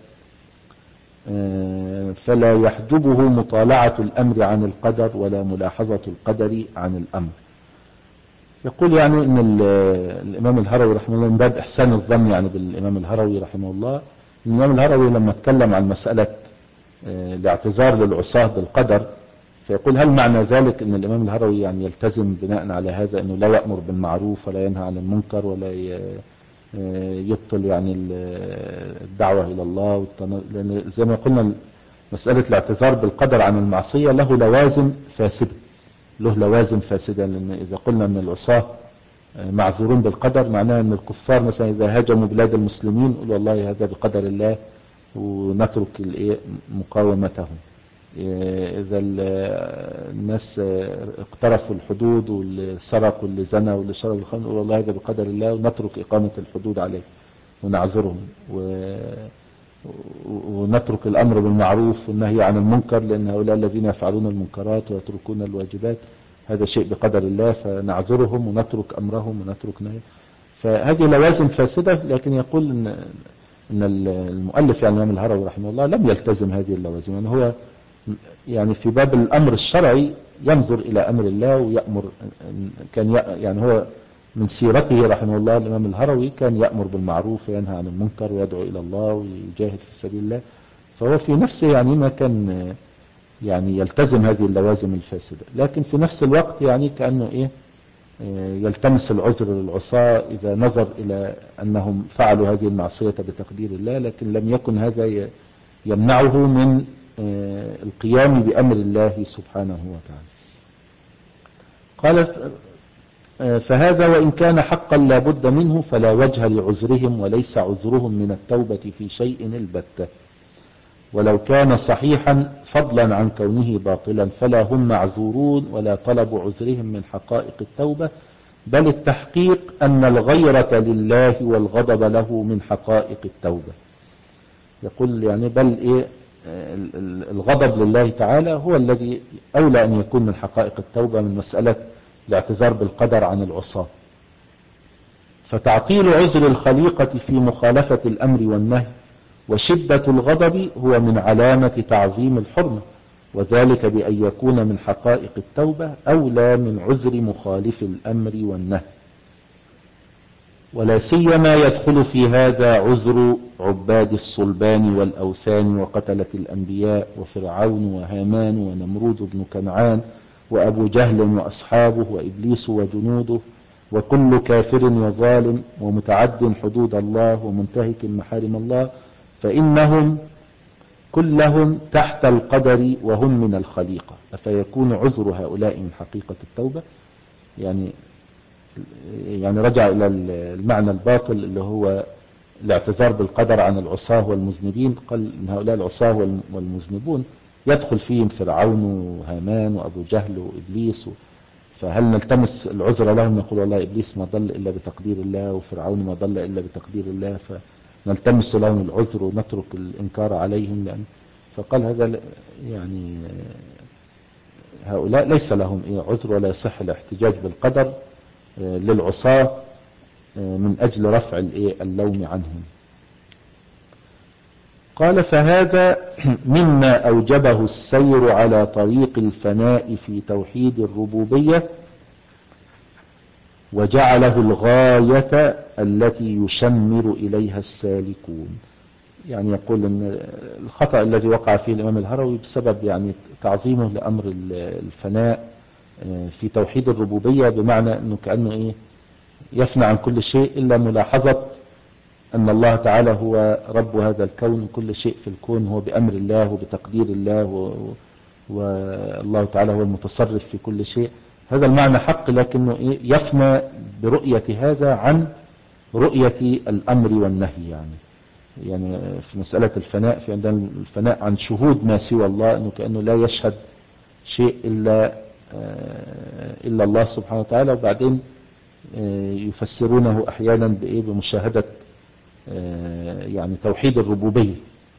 فلا يحجبه مطالعة الأمر عن القدر ولا ملاحظة القدر عن الأمر. يقول يعني ان الامام الهروي رحمه الله من باب احسان الظن يعني بالامام الهروي رحمه الله، الامام الهروي لما اتكلم عن مسألة الاعتذار للعصاة بالقدر، فيقول هل معنى ذلك ان الامام الهروي يعني يلتزم بناء على هذا انه لا يأمر بالمعروف ولا ينهى عن المنكر ولا يبطل يعني الدعوة الى الله، لان زي ما قلنا مسألة الاعتذار بالقدر عن المعصية له لوازم فاسدة، له لوازم فاسدة، لأن إذا قلنا أن العصاة معذورون بالقدر، معناها ان الكفار مثلا اذا هاجموا بلاد المسلمين يقولوا والله هذا بقدر الله ونترك الايه مقاومتهم. اذا الناس اقترفوا الحدود واللي سرقوا واللي زنى واللي شرب الخمر يقولوا والله هذا بقدر الله ونترك اقامة الحدود عليه ونعذرهم، و... ونترك الامر بالمعروف والنهي عن المنكر، لان هؤلاء الذين يفعلون المنكرات ويتركون الواجبات هذا شيء بقدر الله، فنعذرهم ونترك امرهم ونترك نهي. فهذه لوازم فاسدة، لكن يقول ان ان المؤلف يعني الإمام الهروي رحمه الله لم يلتزم هذه اللوازم، يعني هو يعني في باب الامر الشرعي ينظر الى امر الله ويأمر. كان يعني هو من سيرته رحمه الله الإمام الهروي كان يأمر بالمعروف وينهى عن المنكر ويدعو إلى الله ويجاهد في سبيل الله، فهو في نفسه يعني ما كان يعني يلتزم هذه اللوازم الفاسدة، لكن في نفس الوقت يعني كأنه إيه يلتمس العذر للعصاة إذا نظر إلى أنهم فعلوا هذه المعصية بتقدير الله، لكن لم يكن هذا يمنعه من القيام بأمر الله سبحانه وتعالى. قال فهذا وإن كان حقا لا بد منه فلا وجه لعذرهم، وليس عذرهم من التوبة في شيء البتة، ولو كان صحيحا فضلا عن كونه باطلا فلا هم معذورون ولا طلب عذرهم من حقائق التوبة، بل التحقيق أن الغيرة لله والغضب له من حقائق التوبة. يقول يعني بل إيه الغضب لله تعالى هو الذي أولى أن يكون من حقائق التوبة من مسألة الاعتذار بالقدر عن العصاة. فتعطيل عذر الخليقة في مخالفة الأمر والنهي وشدة الغضب هو من علامة تعظيم الحرمة، وذلك بأن يكون من حقائق التوبة أولى من عذر مخالف الأمر والنهي. ولا سيما يدخل في هذا عذر عباد الصلبان والأوثان وقتلة الأنبياء وفرعون وهامان ونمرود بن كنعان وأبو جهل وأصحابه وإبليس وجنوده وكل كافر وظالم ومتعد حدود الله ومنتهك محارم الله، فإنهم كلهم تحت القدر وهم من الخليقة، فيكون عذر هؤلاء من حقيقة التوبة. يعني يعني رجع إلى المعنى الباطل اللي هو الاعتذار بالقدر عن العصاة والمذنبين، قال إن هؤلاء العصاة والمذنبون يدخل فيهم فرعون وهامان وأبو جهل وإبليس، فهل نلتمس العذر لهم؟ نقول والله إبليس ما ضل إلا بتقدير الله وفرعون ما ضل إلا بتقدير الله، فنلتمس لهم العذر ونترك الإنكار عليهم، لأن فقال هذا يعني هؤلاء ليس لهم إيه عذر ولا يصح الاحتجاج بالقدر للعصاة من أجل رفع اللوم عنهم. قال فهذا مما أوجبه السير على طريق الفناء في توحيد الربوبية وجعله الغاية التي يشمر إليها السالكون. يعني يقول أن الخطأ الذي وقع فيه الإمام الهروي بسبب يعني تعظيمه لأمر الفناء في توحيد الربوبية، بمعنى أنه كأنه إيه يفنى عن كل شيء إلا ملاحظة أن الله تعالى هو رب هذا الكون، وكل شيء في الكون هو بأمر الله وبتقدير الله، والله تعالى هو المتصرف في كل شيء. هذا المعنى حق، لكنه إيه يفنى برؤية هذا عن رؤية الأمر والنهي. يعني يعني في مسألة الفناء في عندنا الفناء عن شهود ما سوى الله، أنه كأنه لا يشهد شيء إلا إلا الله سبحانه وتعالى، وبعدين يفسرونه أحيانا بإيه بمشاهدة يعني توحيد الربوبية،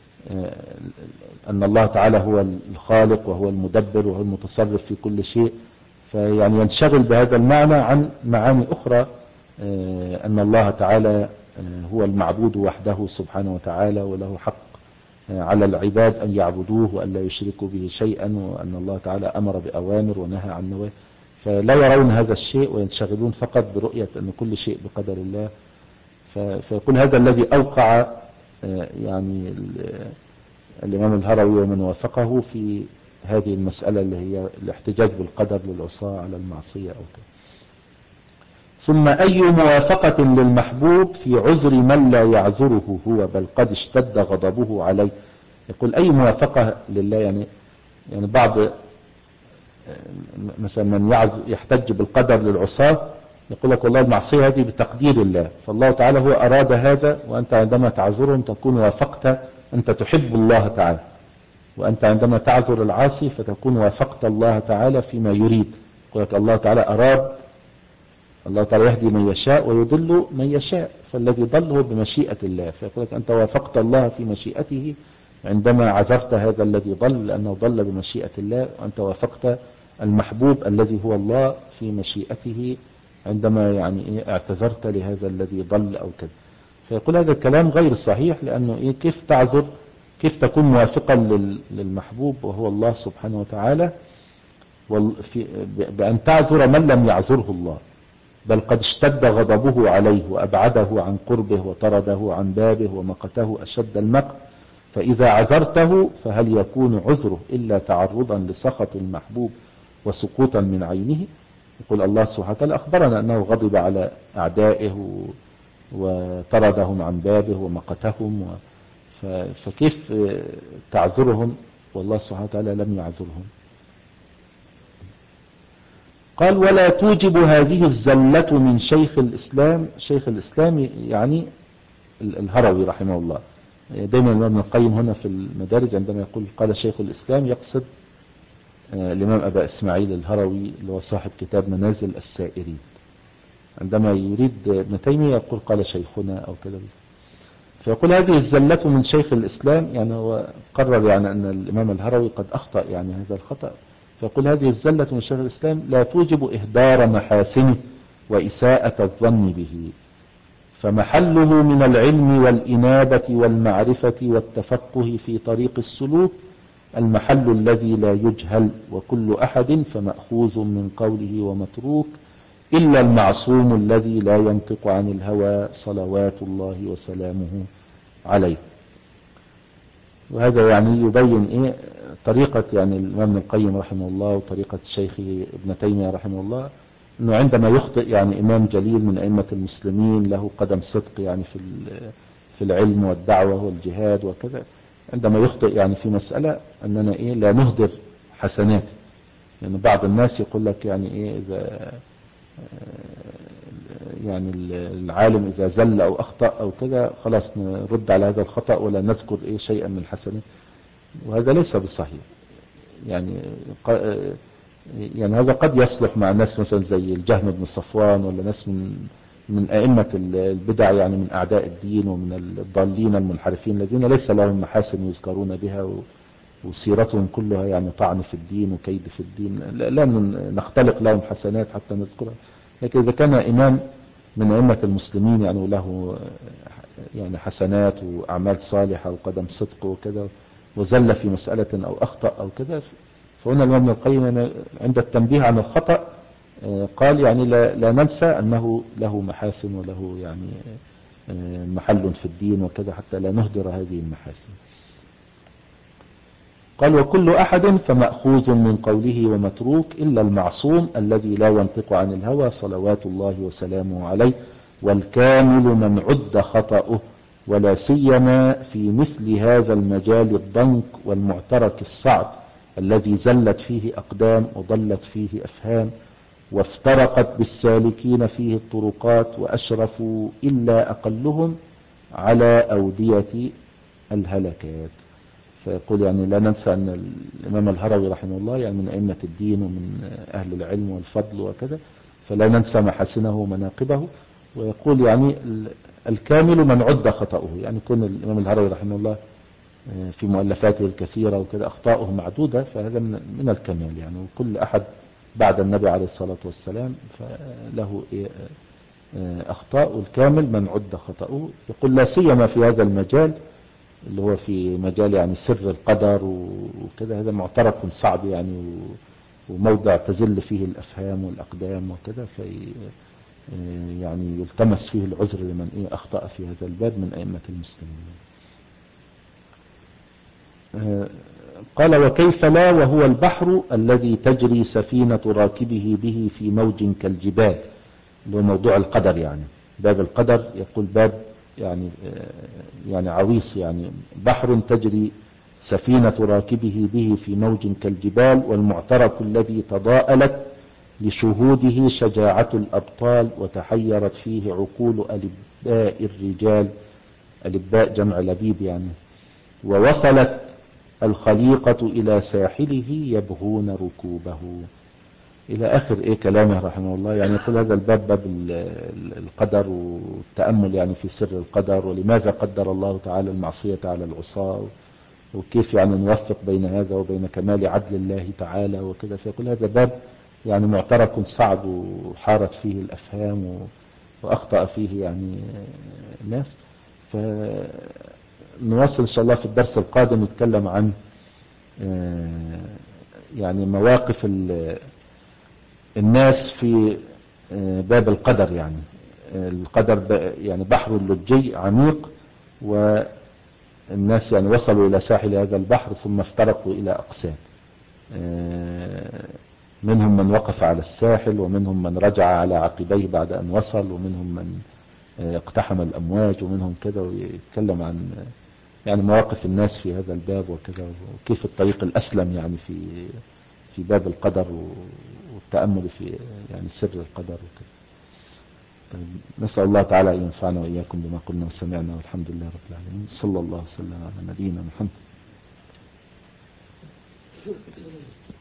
أن الله تعالى هو الخالق وهو المدبر وهو المتصرف في كل شيء، فيعني ينشغل بهذا المعنى عن معاني أخرى، أن الله تعالى هو المعبود وحده سبحانه وتعالى وله حق على العباد أن يعبدوه وأن لا يشركوا به شيئا، وأن الله تعالى أمر بأوامر ونهى عن نواهي، فلا يرون هذا الشيء وينشغلون فقط برؤية أن كل شيء بقدر الله. فيكون هذا الذي أوقع يعني الإمام الهروي ومن وافقه في هذه المسألة اللي هي الاحتجاج بالقدر للعصاة على المعصية أو كذا. ثم أي موافقة للمحبوب في عذر من لا يعذره هو بل قد اشتد غضبه عليه. يقول أي موافقة لله، يعني يعني بعض مثلا من يحتج بالقدر للعصاة يقول لك والله المعصية هذه بتقدير الله، فالله تعالى هو أراد هذا، وأنت عندما تعذرهم تكون وافقت، أنت تحب الله تعالى، وأنت عندما تعذر العاصي فتكون وافقت الله تعالى فيما يريد. يقول لك الله تعالى أراد، الله تعالى يهدي من يشاء ويضل من يشاء، فالذي ضل هو بمشيئة الله، فيقول لك أنت وافقت الله في مشيئته عندما عذرت هذا الذي ضل، لأنه ضل بمشيئة الله، وأنت وافقت المحبوب الذي هو الله في مشيئته عندما يعني إيه اعتذرت لهذا الذي ضل أو كذا. فيقول هذا الكلام غير صحيح، لأنه إيه كيف تعذر، كيف تكون موافقا للمحبوب وهو الله سبحانه وتعالى بأن تعذر من لم يعذره الله، بل قد اشتد غضبه عليه وأبعده عن قربه وطرده عن بابه ومقته أشد المقت، فإذا عذرته فهل يكون عذره إلا تعرضا لسخط المحبوب وسقوطا من عينه؟ يقول الله سبحانه وتعالى أخبرنا أنه غضب على أعدائه وطردهم عن بابه ومقتهم، فكيف تعذرهم والله سبحانه وتعالى لم يعذرهم؟ قال ولا توجب هذه الزلة من شيخ الإسلام، شيخ الإسلام يعني الهروي رحمه الله. دايما ابن القيم هنا في المدارج عندما يقول قال شيخ الإسلام يقصد الإمام أبا إسماعيل الهروي اللي هو صاحب كتاب منازل السائرين. عندما يريد ابن تيمية يقول قال شيخنا أو كذا. فيقول هذه الزلة من شيخ الإسلام، يعني هو قرر يعني أن الإمام الهروي قد أخطأ يعني هذا الخطأ. فيقول هذه الزلة من شيخ الإسلام لا توجب إهدار محاسنه وإساءة الظن به، فمحله من العلم والإنابة والمعرفة والتفقه في طريق السلوك المحل الذي لا يجهل، وكل أحد فمأخوذ من قوله ومتروك إلا المعصوم الذي لا ينطق عن الهوى صلوات الله وسلامه عليه. وهذا يعني يبين إيه طريقة يعني الإمام ابن القيم رحمه الله وطريقة الشيخ ابن تيمية رحمه الله، أنه عندما يخطئ يعني إمام جليل من أئمة المسلمين له قدم صدق يعني في في العلم والدعوة والجهاد وكذا، عندما يخطئ يعني في مسألة أننا إيه لا نهدر حسناته. يعني بعض الناس يقول لك يعني إيه إذا يعني العالم إذا زل أو أخطأ أو كذا خلاص نرد على هذا الخطأ ولا نذكر إيه شيئا من الحسنات، وهذا ليس بالصحيح. يعني يعني هذا قد يصلح مع ناس مثلا زي الجهم بن صفوان ولا ناس من من أئمة البدع يعني من أعداء الدين ومن الضالين المنحرفين الذين ليس لهم محاسن يذكرون بها وسيرتهم كلها يعني طعن في الدين وكيد في الدين، لا نختلق لهم حسنات حتى نذكرها. لكن إذا كان إمام من أئمة المسلمين يعني وله يعني حسنات وأعمال صالحة وقدم صدق وكذا وزل في مسألة أو أخطأ أو كذا، فهنا الإمام ابن القيم عند التنبيه عن الخطأ قال يعني لا, لا ننسى أنه له محاسن وله يعني محل في الدين وكذا حتى لا نهدر هذه المحاسن. قال وكل أحد فمأخوذ من قوله ومتروك إلا المعصوم الذي لا ينطق عن الهوى صلوات الله وسلامه عليه، والكامل من عد خطأه، ولا سيما في مثل هذا المجال الضنك والمعترك الصعب الذي زلت فيه أقدام وضلت فيه أفهام وافترقت بالسالكين فيه الطرقات وأشرفوا إلا أقلهم على أودية الهلكات. فيقول يعني لا ننسى أن الإمام الهروي رحمه الله يعني من أئمة الدين ومن أهل العلم والفضل وكذا، فلا ننسى محاسنه ومناقبه. ويقول يعني الكامل من عد خطأه، يعني كون الإمام الهروي رحمه الله في مؤلفاته الكثيرة وكذا أخطاؤه معدودة، فهذا من الكمال يعني. وكل أحد بعد النبي عليه الصلاة والسلام فله أخطاء، الكامل من عد خطأه. يقول لا سيما في هذا المجال اللي هو في مجال يعني سر القدر وكذا، هذا معترك صعب يعني وموضع تزل فيه الأفهام والأقدام وكذا، في يعني يلتمس فيه العذر لمن إيه أخطأ في هذا الباب من أئمة المسلمين. قال وكيف لا وهو البحر الذي تجري سفينة راكبه به في موج كالجبال، اللي هو موضوع القدر يعني باب القدر. يقول باب يعني يعني عويص، يعني بحر تجري سفينة راكبه به في موج كالجبال، والمعترك الذي تضاءلت لشهوده شجاعة الأبطال وتحيرت فيه عقول ألباء الرجال، ألباء جمع لبيب يعني، ووصلت الخليقة إلى ساحله يبغون ركوبه، إلى آخر إيه كلامه رحمه الله. يعني يقول هذا الباب باب القدر والتأمل يعني في سر القدر، ولماذا قدر الله تعالى المعصية على العصاة، وكيف يعني نوفق بين هذا وبين كمال عدل الله تعالى وكذا. فيقول هذا باب يعني معترك صعب وحارت فيه الأفهام وأخطأ فيه يعني الناس. فنواصل إن شاء الله في الدرس القادم نتكلم عن يعني مواقف الناس في باب القدر. يعني القدر يعني بحر اللجي عميق، والناس يعني وصلوا إلى ساحل هذا البحر ثم افترقوا إلى أقسام، منهم من وقف على الساحل، ومنهم من رجع على عقبيه بعد أن وصل، ومنهم من اقتحم الأمواج، ومنهم كذا. ويتكلم عن يعني مواقف الناس في هذا الباب وكذا، وكيف الطريق الأسلم يعني في في باب القدر والتأمل في يعني سر القدر وكذا. نسأل الله تعالى أن ينفعنا وإياكم بما قلنا وسمعنا، والحمد لله رب العالمين. صلى الله وسلم على نبينا محمد.